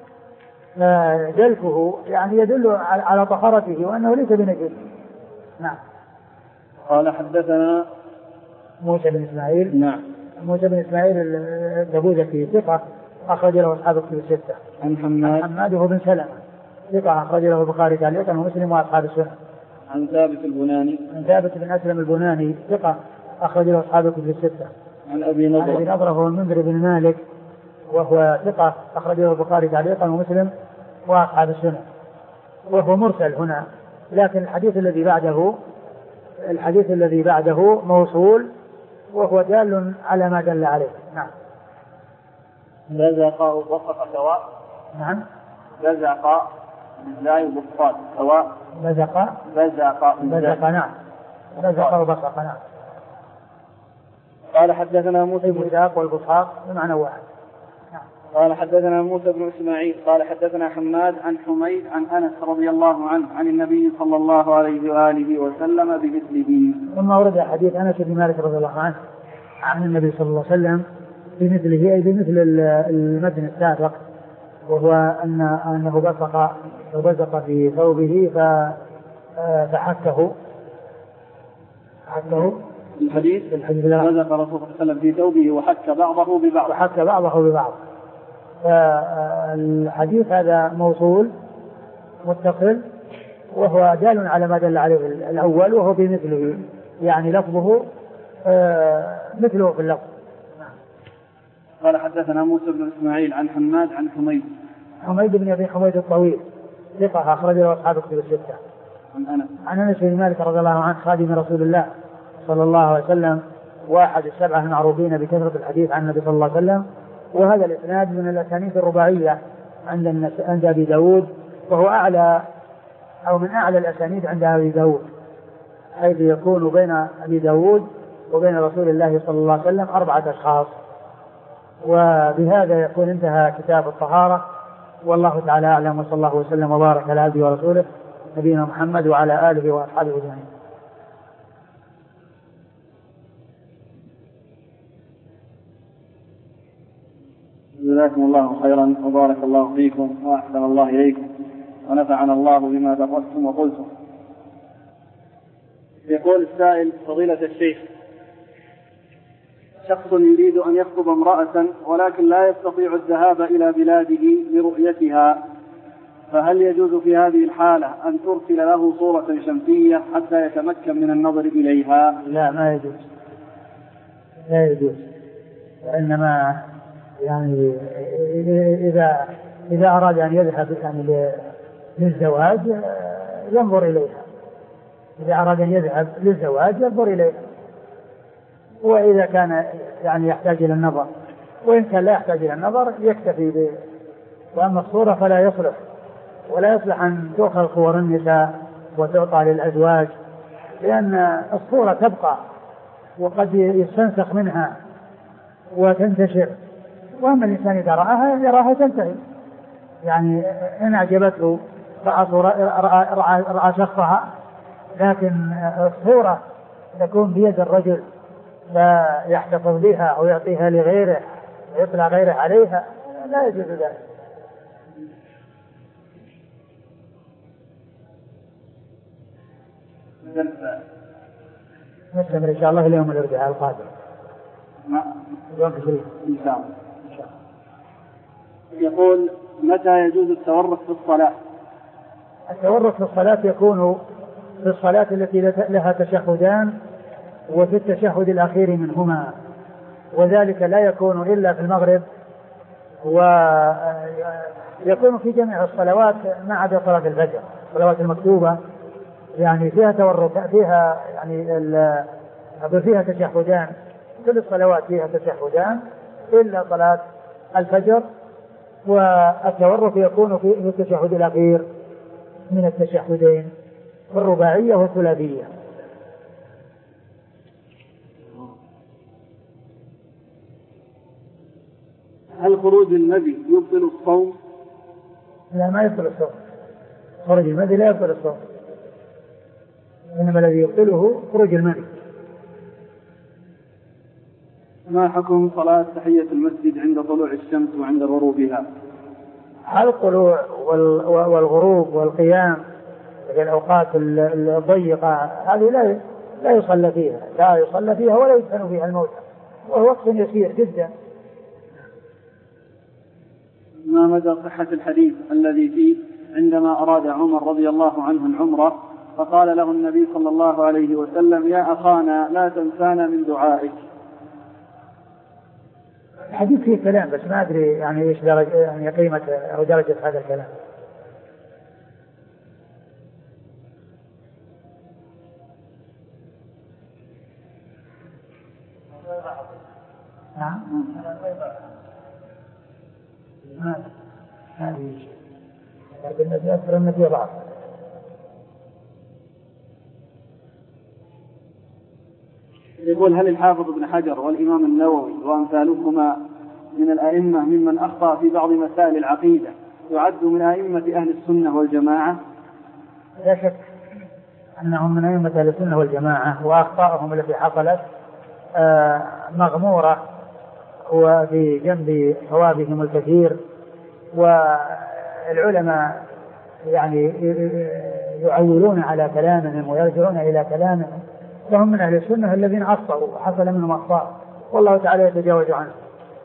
دلكه يعني يدل على طهارته وأنه ليس بنجس. نعم. قال حدثنا موسى بن إسماعيل. نعم. موسى بن إسماعيل الدبوذكي ثقة أخرج له أصحاب الكتب الستة. عن حماد. عن حماد بن سلمة ثقة أخرج له البخاري تعليقا ومسلم وأصحاب السنن. عن ثابت البناني. عن ثابت بن أسلم البناني ثقة أخرج له أصحاب الكتب الستة. عن أبي نضرة. عن أبي نضرة هو المنذر بن مالك وهو ثقة أخرج له البخاري تعليقا ومسلم وأصحاب السنن، وهو مرسل هنا، لكن الحديث الذي بعده الحديث الذي بعده موصول وهو دال على ما دل عليه. نعم. بزق وبصق سواء. نعم. بزق بالزاي وبالصاد سواء. بزق بزق بزق نعم. بزق وبصق نعم. قال حدثنا موسى بن البزاق والبصاق بمعنى واحد. نعم. قال حدثنا موسى بن إسماعيل قال حدثنا حماد عن حميد عن أنس رضي الله عنه عن النبي صلى الله عليه وآله وسلم بمثله. ثم ورد حديث أنس بن مالك رضي الله عنه عن النبي صلى الله عليه وسلم بمثله، أي بمثل المتن السابق، وهو أن أنه بصق وبزق في ثوبه فحكه حكه الحديث الحديث بزق رسول الله صلى الله عليه وسلم في ثوبه وحك بعضه ببعض وحك بعضه ببعض. الحديث هذا موصول متصل وهو دال على ما دل عليه الأول، وهو بمثله يعني لفظه مثله في اللفظ. قال حدثنا موسى بن إسماعيل عن حماد عن حميد. حميد بن أبي حميد الطويل ثقة أخرج له أصحاب الكتب الستة. عن أنس عن أنس بن مالك رضي الله عنه خادم رسول الله صلى الله عليه وسلم واحد السبعة المعروفين بكثرة الحديث عن النبي صلى الله عليه وسلم، وهذا الإسناد من الأسانيد الرباعية عند عند أبي داود، وهو أعلى أو من أعلى الأسانيد عند أبي داود، حيث يكون بين أبي داود وبين رسول الله صلى الله عليه وسلم أربعة أشخاص. وبهذا يكون انتهى كتاب الطهارة، والله تعالى أعلم، وصلى الله وسلم وبارك على عبده ورسوله نبينا محمد وعلى آله وأصحابه أجمعين. جزاكم الله خيرا وبارك الله فيكم وأحسن الله إليكم ونفعنا الله بما درستم وقلتم. يقول السائل: فضيلة الشيخ، شخص يريد أن يخطب امرأة ولكن لا يستطيع الذهاب إلى بلاده لرؤيتها، فهل يجوز في هذه الحالة أن ترسل له صورة شمسية حتى يتمكن من النظر إليها؟ لا، ما يجوز، لا يجوز، وإنما يعني إذا إذا أراد أن يذهب يعني للزواج ينظر إليها، إذا أراد أن يذهب للزواج ينظر إليها، وإذا كان يعني يحتاج إلى النظر، وإن كان لا يحتاج إلى النظر يكتفي به. وأما الصورة فلا يصلح، ولا يصلح أن تؤخذ صور النساء وتعطى للأزواج، لأن الصورة تبقى وقد يستنسخ منها وتنتشر، وأما الإنسان إذا رآها يراها تنتهي، يعني إن أعجبته رأى, رأى, رأى, رأى شخصها، لكن الصورة تكون بيد الرجل لا يحتفظ بها أو يعطيها لغيره ويطلع غيره عليها، لا يجوز ذلك. نستمر إن شاء الله اليوم الأربعاء القادم. يوم عشرين إن شاء الله. يقول: متى يجوز التورك في الصلاة؟ التورك في الصلاة يكون في الصلاة التي لها تشهدان وفي التشهد الأخير منهما، وذلك لا يكون إلا في المغرب، ويكون في جميع الصلوات ما عدا صلاة الفجر، الصلوات المكتوبة يعني فيها تورك، فيها يعني أقول فيها تشهدان، كل الصلوات فيها تشهدان إلا صلاة الفجر، والتورك يكون في التشهد الأخير من التشهدين والرباعية والثلاثية. هل خروج المذي يبطل الصوم؟ لا، ما يبطل الصوم. خروج المذي لا يبطل الصوم، إنما الذي يبطله خروج المذي. ما حكم صلاة تحية المسجد عند طلوع الشمس وعند غروبها؟ هل الطلوع والغروب والقيام في الأوقات الضيقة هذه لا لا يصلى فيها، لا يصلى فيها ولا يدفن فيها الموتى، وهو وقت يسير جدا. ما مدى صحة الحديث الذي فيه عندما أراد عمر رضي الله عنه العمرة فقال له النبي صلى الله عليه وسلم: يا أخانا لا تنسانا من دعائك؟ الحديث فيه كلام بس ما أدري يعني إيش درجة يعني قيمة أو درجة هذا الكلام. نعم. هذه لكن النبي أكثر النبي ضعف. يقول: هل الحافظ ابن حجر والإمام النووي وأمثالهما من الأئمة ممن أخطأ في بعض مسائل العقيدة يعد من أئمة أهل السنة والجماعة؟ لا شك أنهم من أئمة أهل السنة والجماعة، وأخطاءهم التي حصلت مغمورة وفي جنب صوابهم الكثير، والعلماء يعني يعولون على كلامهم ويرجعون إلى كلامهم، فهم من أهل السنة الذين أخطأوا وحصل منهم أخطاء والله تعالى يتجاوز عنه.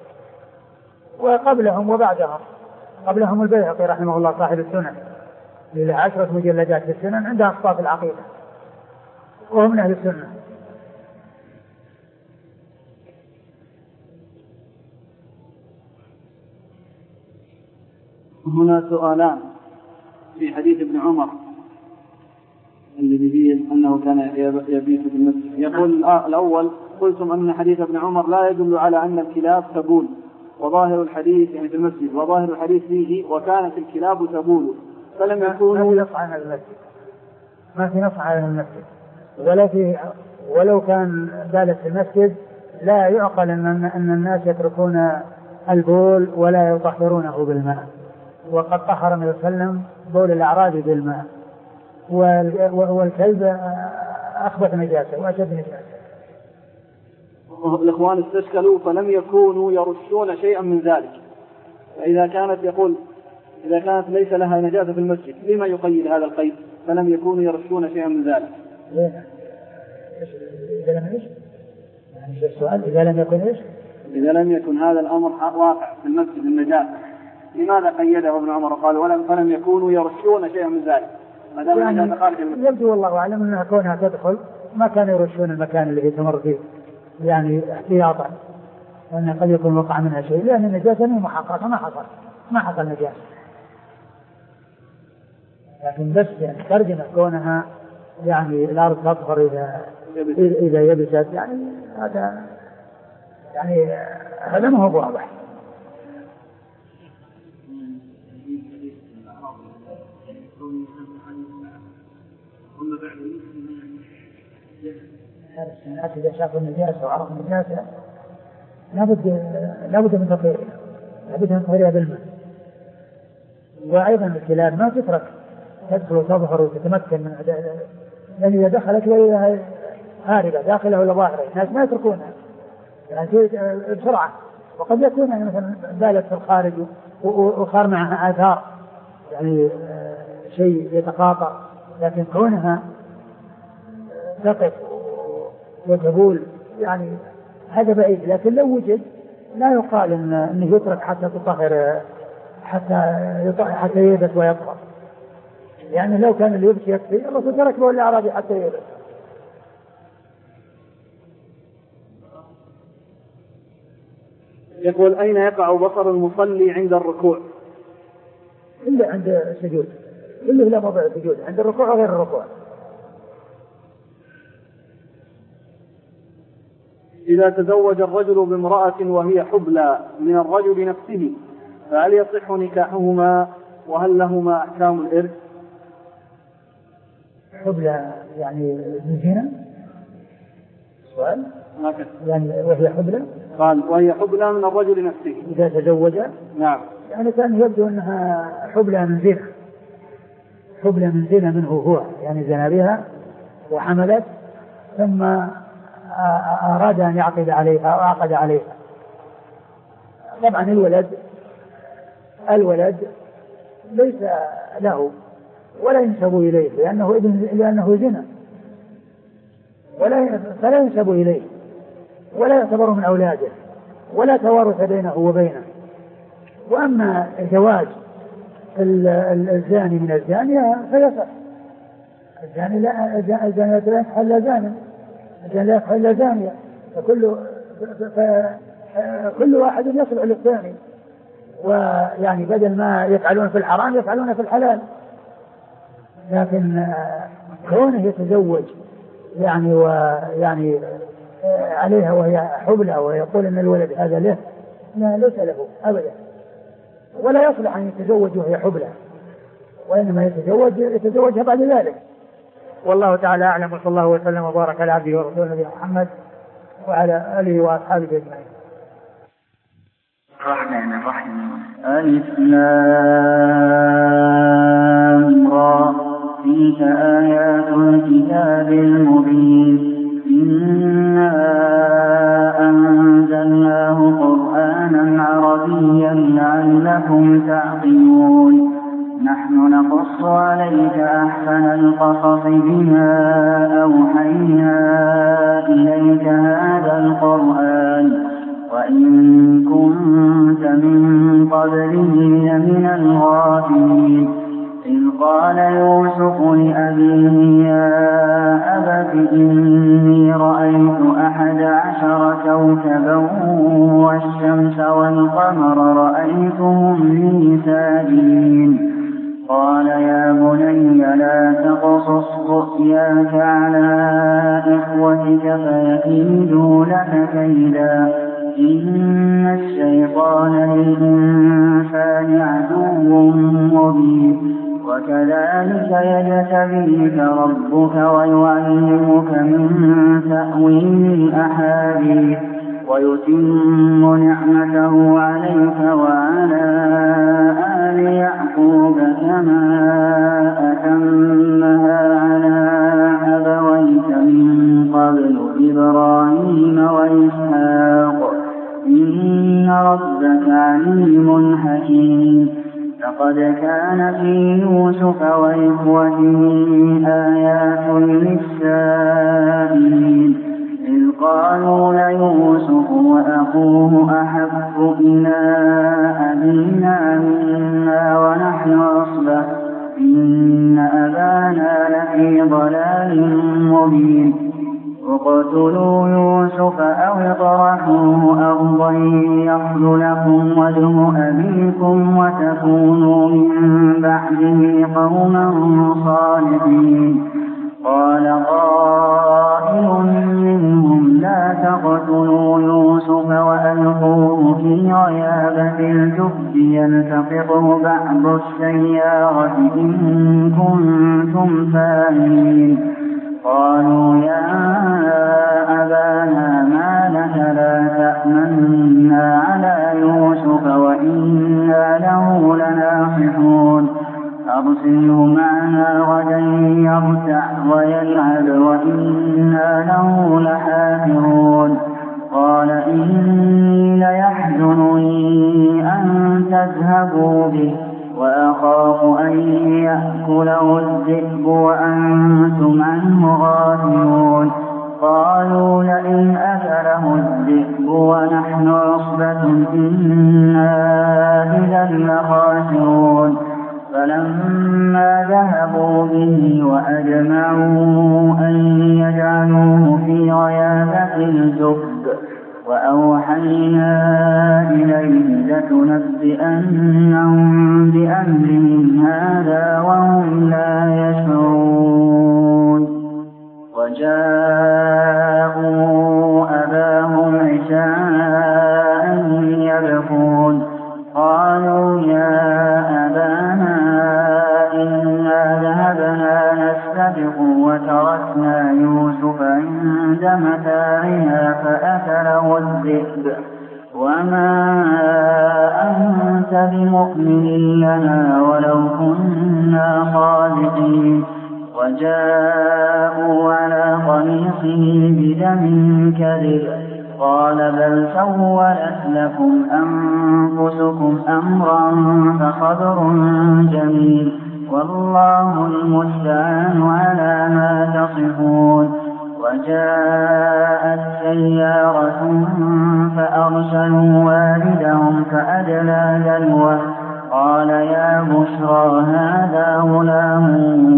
وقبلهم وبعدهم، قبلهم البيهقي رحمه الله صاحب السنن له عشرة مجلدات في السنن عنده أخطاء في العقيدة وهم من أهل السنة. هنا سؤالان في حديث ابن عمر الذي فيه أنه كان يبيت في المسجد. يقول الأول: قلتم أن حديث ابن عمر لا يدل على أن الكلاب تبول، وظاهر الحديث يعني في المسجد، وظاهر الحديث فيه وكانت الكلاب تبول، فلم يكونوا يقع عن المسجد، ما في نص على المسجد، ولا في ولو كان بالت في المسجد لا يعقل أن أن الناس يتركون البول ولا يطهرونه بالماء، وقد طهر النبي صلى الله عليه وسلم بول الأعرابي بالماء، والكلب أخبث نجاسة وأشد نجاسة. الإخوان استشكلوا فلم يكونوا يرشون شيئا من ذلك، فإذا كانت يقول إذا كانت ليس لها نجاسة في المسجد لما يقيد هذا القيد فلم يكونوا يرشون شيئا من ذلك؟ إذا لم إيش؟ يعني السؤال إذا لم يكن إيش؟ إذا لم يكن هذا الأمر واقع في المسجد النجاسة لماذا قيده ابن عمر وقال ولم فلم يكونوا يرشون شيئا من ذلك؟ يعني يبدو والله أعلم أنها كونها تدخل ما كانوا يرشون المكان الذي تمر فيه يعني احتياطا، لأن قد يكون وقع منها شيء، لأن النجاسة محققة ما حصل ما حصل نجاسة، لكن بس يعني ترجمة كونها يعني الأرض تطهر إذا إذا يبست، يعني هذا يعني هذا ما هو واضح. الناس إذا شافوا النجاسة وعرفوا النجاسة لابد لابد من تطهيرها، لابد من تطهيرها بالماء. وأيضا الكلاب ما تترك تدخل وتظهر وتتمكن من لأن إذا دخلت وهي هاربة داخلها ولا ظاهرة الناس ما يتركونها يعني بسرعة، وقد يكون يعني مثلا بالت في الخارج وصار معها آثار يعني شيء يتقاطع، لكن كونها تقف وتبول يعني هذا بعيد. لكن لو وجد لا يقال إن إنه يترك حتى تطهر حتى حتى يبت ويطهر، يعني لو كان اللي يبكي يكفي الرسول ترك له الأعرابي حتى يبت. يقول: أين يقع بصر المصلي عند الركوع؟ إلا عند السجود، إلا لا موضع السجود، عند الركوع وغير الركوع. إذا تزوج الرجل بامرأة وهي حبلى من الرجل نفسه فهل يصح نكاحهما وهل لهما أحكام الإرث؟ حبلى يعني من زنا؟ سؤال؟ يعني وهي حبلى؟ قال وهي حبلى من الرجل نفسه إذا تزوج؟ نعم. يعني كان يبدو أنها حبلى من زنا، حبلى من زنا منه هو، يعني زنا بها وحملت ثم أراد أن يعقد عليها أو عقد عليها. طبعا الولد الولد ليس له ولا ينسب إليه لأنه ابن لأنه زنا، ولا فلا ينسب إليه ولا يعتبر من أولاده ولا توارث بينه وبينه. وأما زواج الزاني من الزانية فيصح. الزاني لا الزانية لا يصح إلا زاني، الزاني لا يصح إلا زانية، فكل فكل واحد يصلح للثاني، ويعني بدل ما يفعلون في الحرام يفعلون في الحلال. لكن كونه يتزوج يعني ويعني عليها وهي حبلى ويقول ان الولد هذا له، لا ليس له ابدا، ولا يصلح ان يتزوج وهي حبلى، وانما يتزوج يتزوجها بعد ذلك. والله تعالى اعلم، وصلى الله وسلم وبارك على عبده ورسوله نبينا محمد وعلى اله واصحابه اجمعين. الرحمن الرحيم. ألف لام را تلك آيات الكتاب المبين إنا أنزلناه قرآنا عربيا لعلكم تعقلون نحن نقص عليك أحسن القصص بما أوحينا إليك هذا القرآن وإن كنت من قبله لمن الغافلين إذ قال يوسف لأبيه يا أبت إني رأيت أحد عشر كوكبا والشمس والقمر رأيتهم لي ساجدين قال يا بني لا تقصص رؤياك على إخوتك فيكيدوا لك كيدا إن الشيطان للإنسان عدو مبين وكذلك يجتبيك ربك ويعلمك من تأويل الأحاديث ويتم نعمته عليك وعلى آل يعقوب كما أتمها على أبويك من قبل إبراهيم وإسحاق إن ربك عليم حكيم لقد كان في يوسف وإخوته آيات للسائلين إذ قالوا ليوسف وأخوه أحب إلى أبينا منا ونحن عصبة إن أبانا لفي ضلال مبين اقتلوا يوسف أو اطرحوه أرضا يخل لكم وجه أبيكم وتكونوا من بعده قوما صالحين قال قائل منهم لا تقتلوا يوسف وألقوه في غيابة الجب يلتقطه بعض السيارة إن كنتم فاعلين قالوا يا أبانا ما لك لا تأمنا على يوسف وإنا له لناصحون أرسله معنا غدا يرتع ويلعب وإنا له لحافظون قال إني ليحزنني أن تذهبوا به وأخاف أن يأكله الذئب وأنتم عنه غافلون قالوا لئن أكله الذئب ونحن عصبة إنا إذا لخاسرون فلما ذهبوا به وأجمعوا أن يجعلوه في غيابة الجب وأوحينا إليه لتنبئنهم بأمرهم هذا وهم لا يشعرون وجاءوا أباهم وتركنا يوسف عند متاعنا فأكله الذئب وما أنت بمؤمن لنا ولو كنا صادقين. وجاءوا على قميصه بدم كذب قال بل سولت لكم أنفسكم أمرا فصبر جميل والله المستعان على ما تصفون. وجاءت سيارة فأرسلوا والدهم فأدلى دلوه قال يا بشرى هذا غلام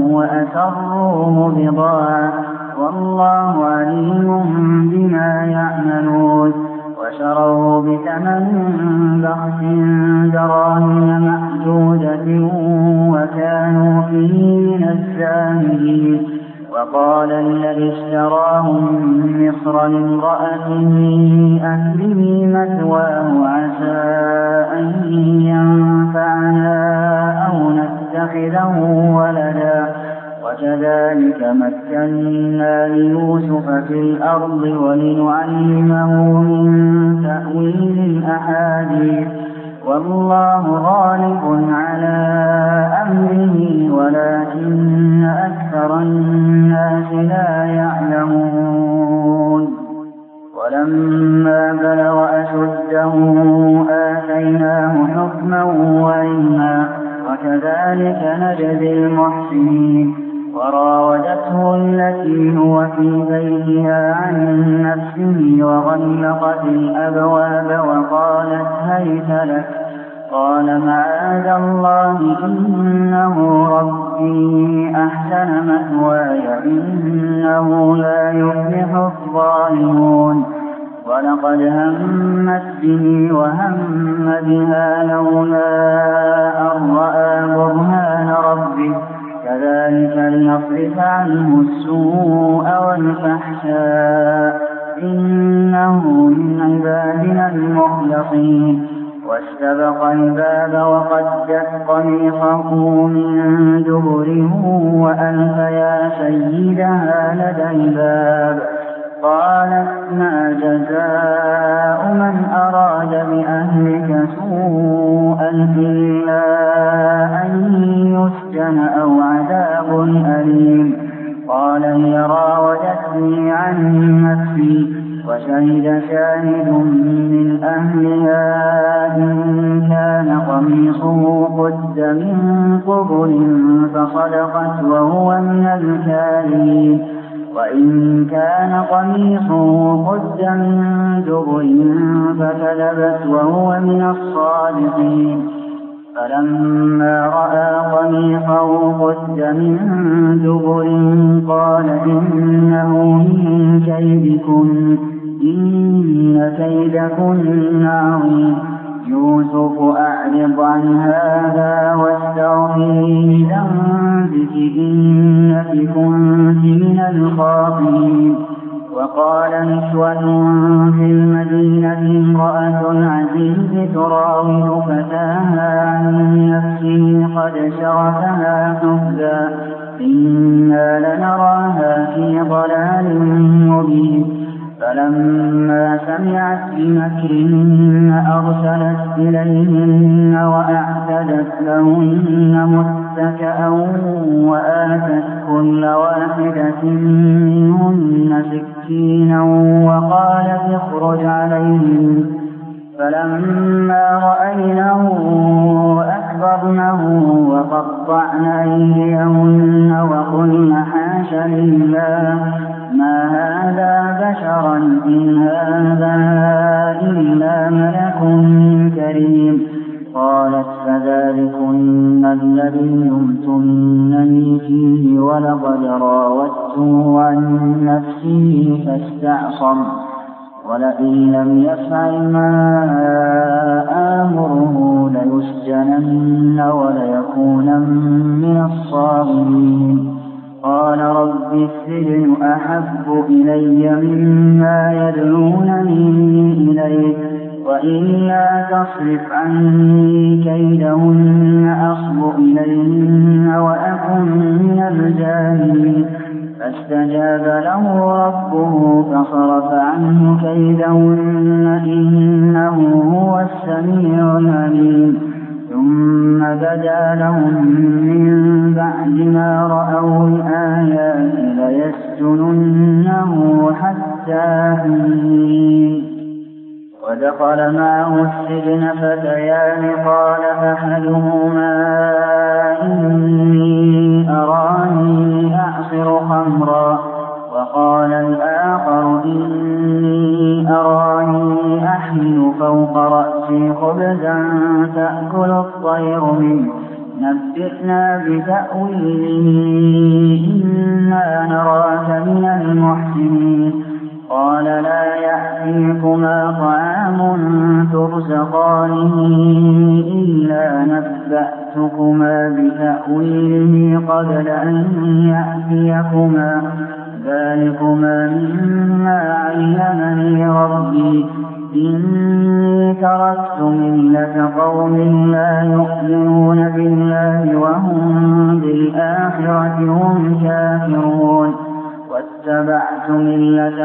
وأسروه بضاعة والله عليم بما يعملون. وشروه بثمن بخس دراهم معدودة وكانوا فيه من الزاهدين. وقال الذي اشتراه من مصر لامرأته أكرمي مثواه عسى أن ينفعنا أو نتخذه ولدا. وكذلك مكنا ليوسف في الأرض ولنعلمه من تأويل الأحاديث والله غالب على أمره ولكن أكثر الناس لا يعلمون. ولما بلغ أشده آتيناه حكما وعلما وكذلك نجزي المحسنين. وراودته التي هو في بيتها عن نفسه وغلقت الأبواب وقالت هيت لك قال معاذ الله إنه ربي أحسن مثواي إنه لا يفلح الظالمون. ولقد همت به وهم بها لولا أن رأى برهان ربه كذلك لنصرف عنه السوء والفحشاء إنه من عبادنا المخلصين. واستبق الباب وقدت قميصه من دبر وألف يا سيدها لدى الباب قالت ما جزاء من أراد بأهلك سوءا إلا أن يسجن أو عذاب أليم. قال هي راودتني عن نفسي وشهد شاهد من أهلها إن كان قميصه قد من قبل فصدقت وهو من الكاذبين وإن كان قميصه قد من دبر فكذبت وهو من الصادقين. فلما رأى قميصه قد من دبر قال إنه من كيدكن إن كيدكن عظيم. يوسف أعرض عن هذا واستغفري لذنبك إنك كنت من الخاطئين. وقال نسوة في المدينة امرأة العزيز تراود فتاها عن نفسه قد شغفها حبا إنا لنراها في ضلال مبين. فلما سمعت بمكرهن أرسلت إليهن وأعتدت لهن متكئا وآتت كل واحدة منهن سكينا وقالت اخرج عليهم. فلما رأينه أكبرنه وقطعن أيديهن وقلن حاش لله ما هذا بشرا إن هذا إلا ملك كريم. قالت فذلكن الذي يمتنني فيه ولقد راودته عن نفسه فاستعصم ولئن لم يفعل ما آمره ليسجنن وليكونن من الصاغرين. قال رب السجن أحب إلي مما يدعونني إليه وإلا تصرف عني كيدهن أصب إليهن وأكن من الجاهلين. فاستجاب له ربه فصرف عنه كيدهن إنه هو السميع العليم ثم بدا لهم من بعد ما رأوا الآيات ليسجننه حتى حين ودخل معه السجن فتيان قال أحدهما إني أراني أعصر خمرا وقال الآخر إني أراني أحمل فوق رأسي خبزا تأكل الطير منه نبئنا بتأويله إنا نراك من المحسنين قال لا يأتيكما طعام ترزقانه إلا نبأتكما بتأويله قبل أن يأتيكما ذلكما مما علمني ربي إني تركت ملة قوم لا يؤمنون بالله وهم بالآخرة هم كافرون واتبعت ملة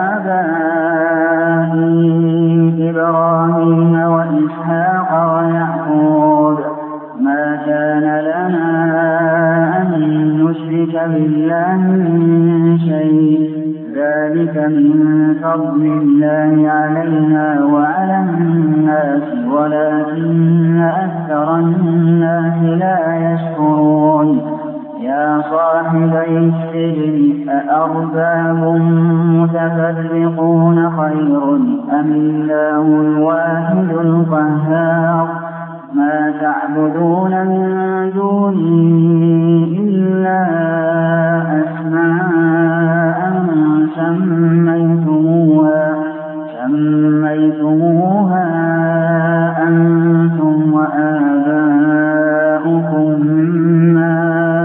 آبائي إبراهيم وإسحاق ويعقوب ما كان لنا أن نشرك بالله من شيء ذلك من فضل الله علينا وعلى الناس ولكن أكثر الناس لا يشكرون يا صاحبي السجن أأرباب متفرقون خير أم الله الواحد القهار ما تعبدون من دونه إلا أسماء سميتموها سميتموها أنتم وآباؤكم ما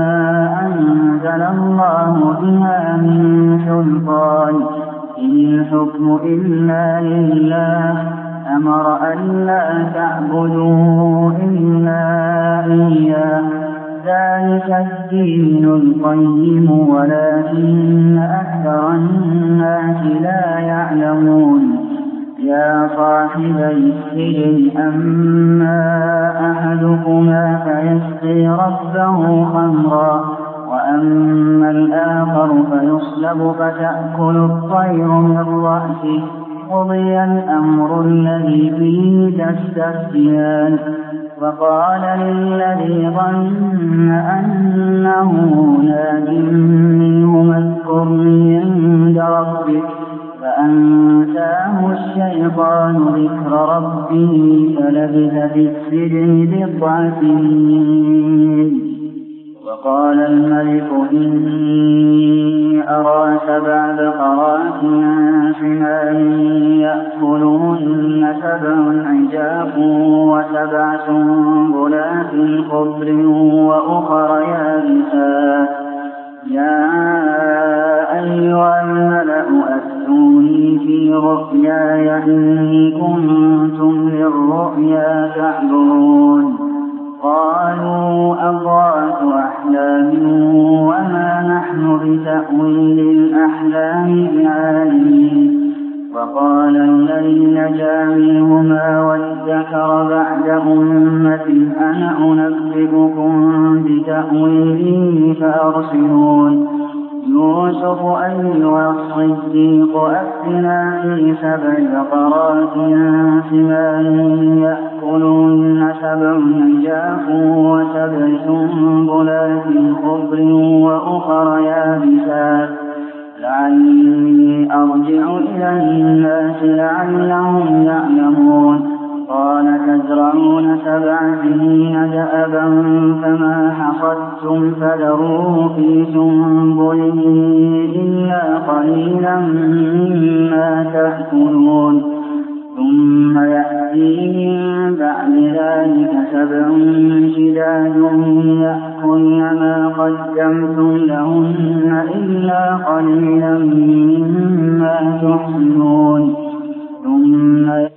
أنزل الله بها من سلطان إن الحكم إلا لله أمر ألا تعبدوا إلا إياه ذلك الدين القيم ولكن أكثر الناس لا يعلمون يا صاحبي السجن أما أحدكما فيسقي ربه خمرا وأما الآخر فيصلب فتأكل الطير من رأسه قضي الأمر الذي فيه تستفتيان وقال للذي ظن أنه ناج منه اذكرني عند ربك فأنساه الشيطان ذكر ربه فلبث في السجن بضع سنين وقال الملك إني أرى سبع بقرات سمان يأكلهن سبع عجاف وسبع سنبلات خضر وأخر يابسات يا أيها الملأ أفتوني في رؤياي إن كنتم للرؤيا تعبرون قالوا أضغاث أحلام وما نحن بتأويل الأحلام بعالمين وقال الذي نجا منهما وادكر بعد أمة أنا أنبئكم بتأويله فأرسلون يوسف أيها الصديق أفتنا في سبع بقرات سمان يأكلهن سبع عجاف وسبع سنبلات خضر وأخر يابسات لعلي أرجع إلى الناس لعلهم يعلمون قال تزرعون سبع سنين دأبا فما حصدتم فذروه في سنبله إلا قليلا مما تأكلون ثم يأتي من بعد ذلك سبع شداد يأكلن ما قدمتم لهن إلا قليلا مما تحصنون ثم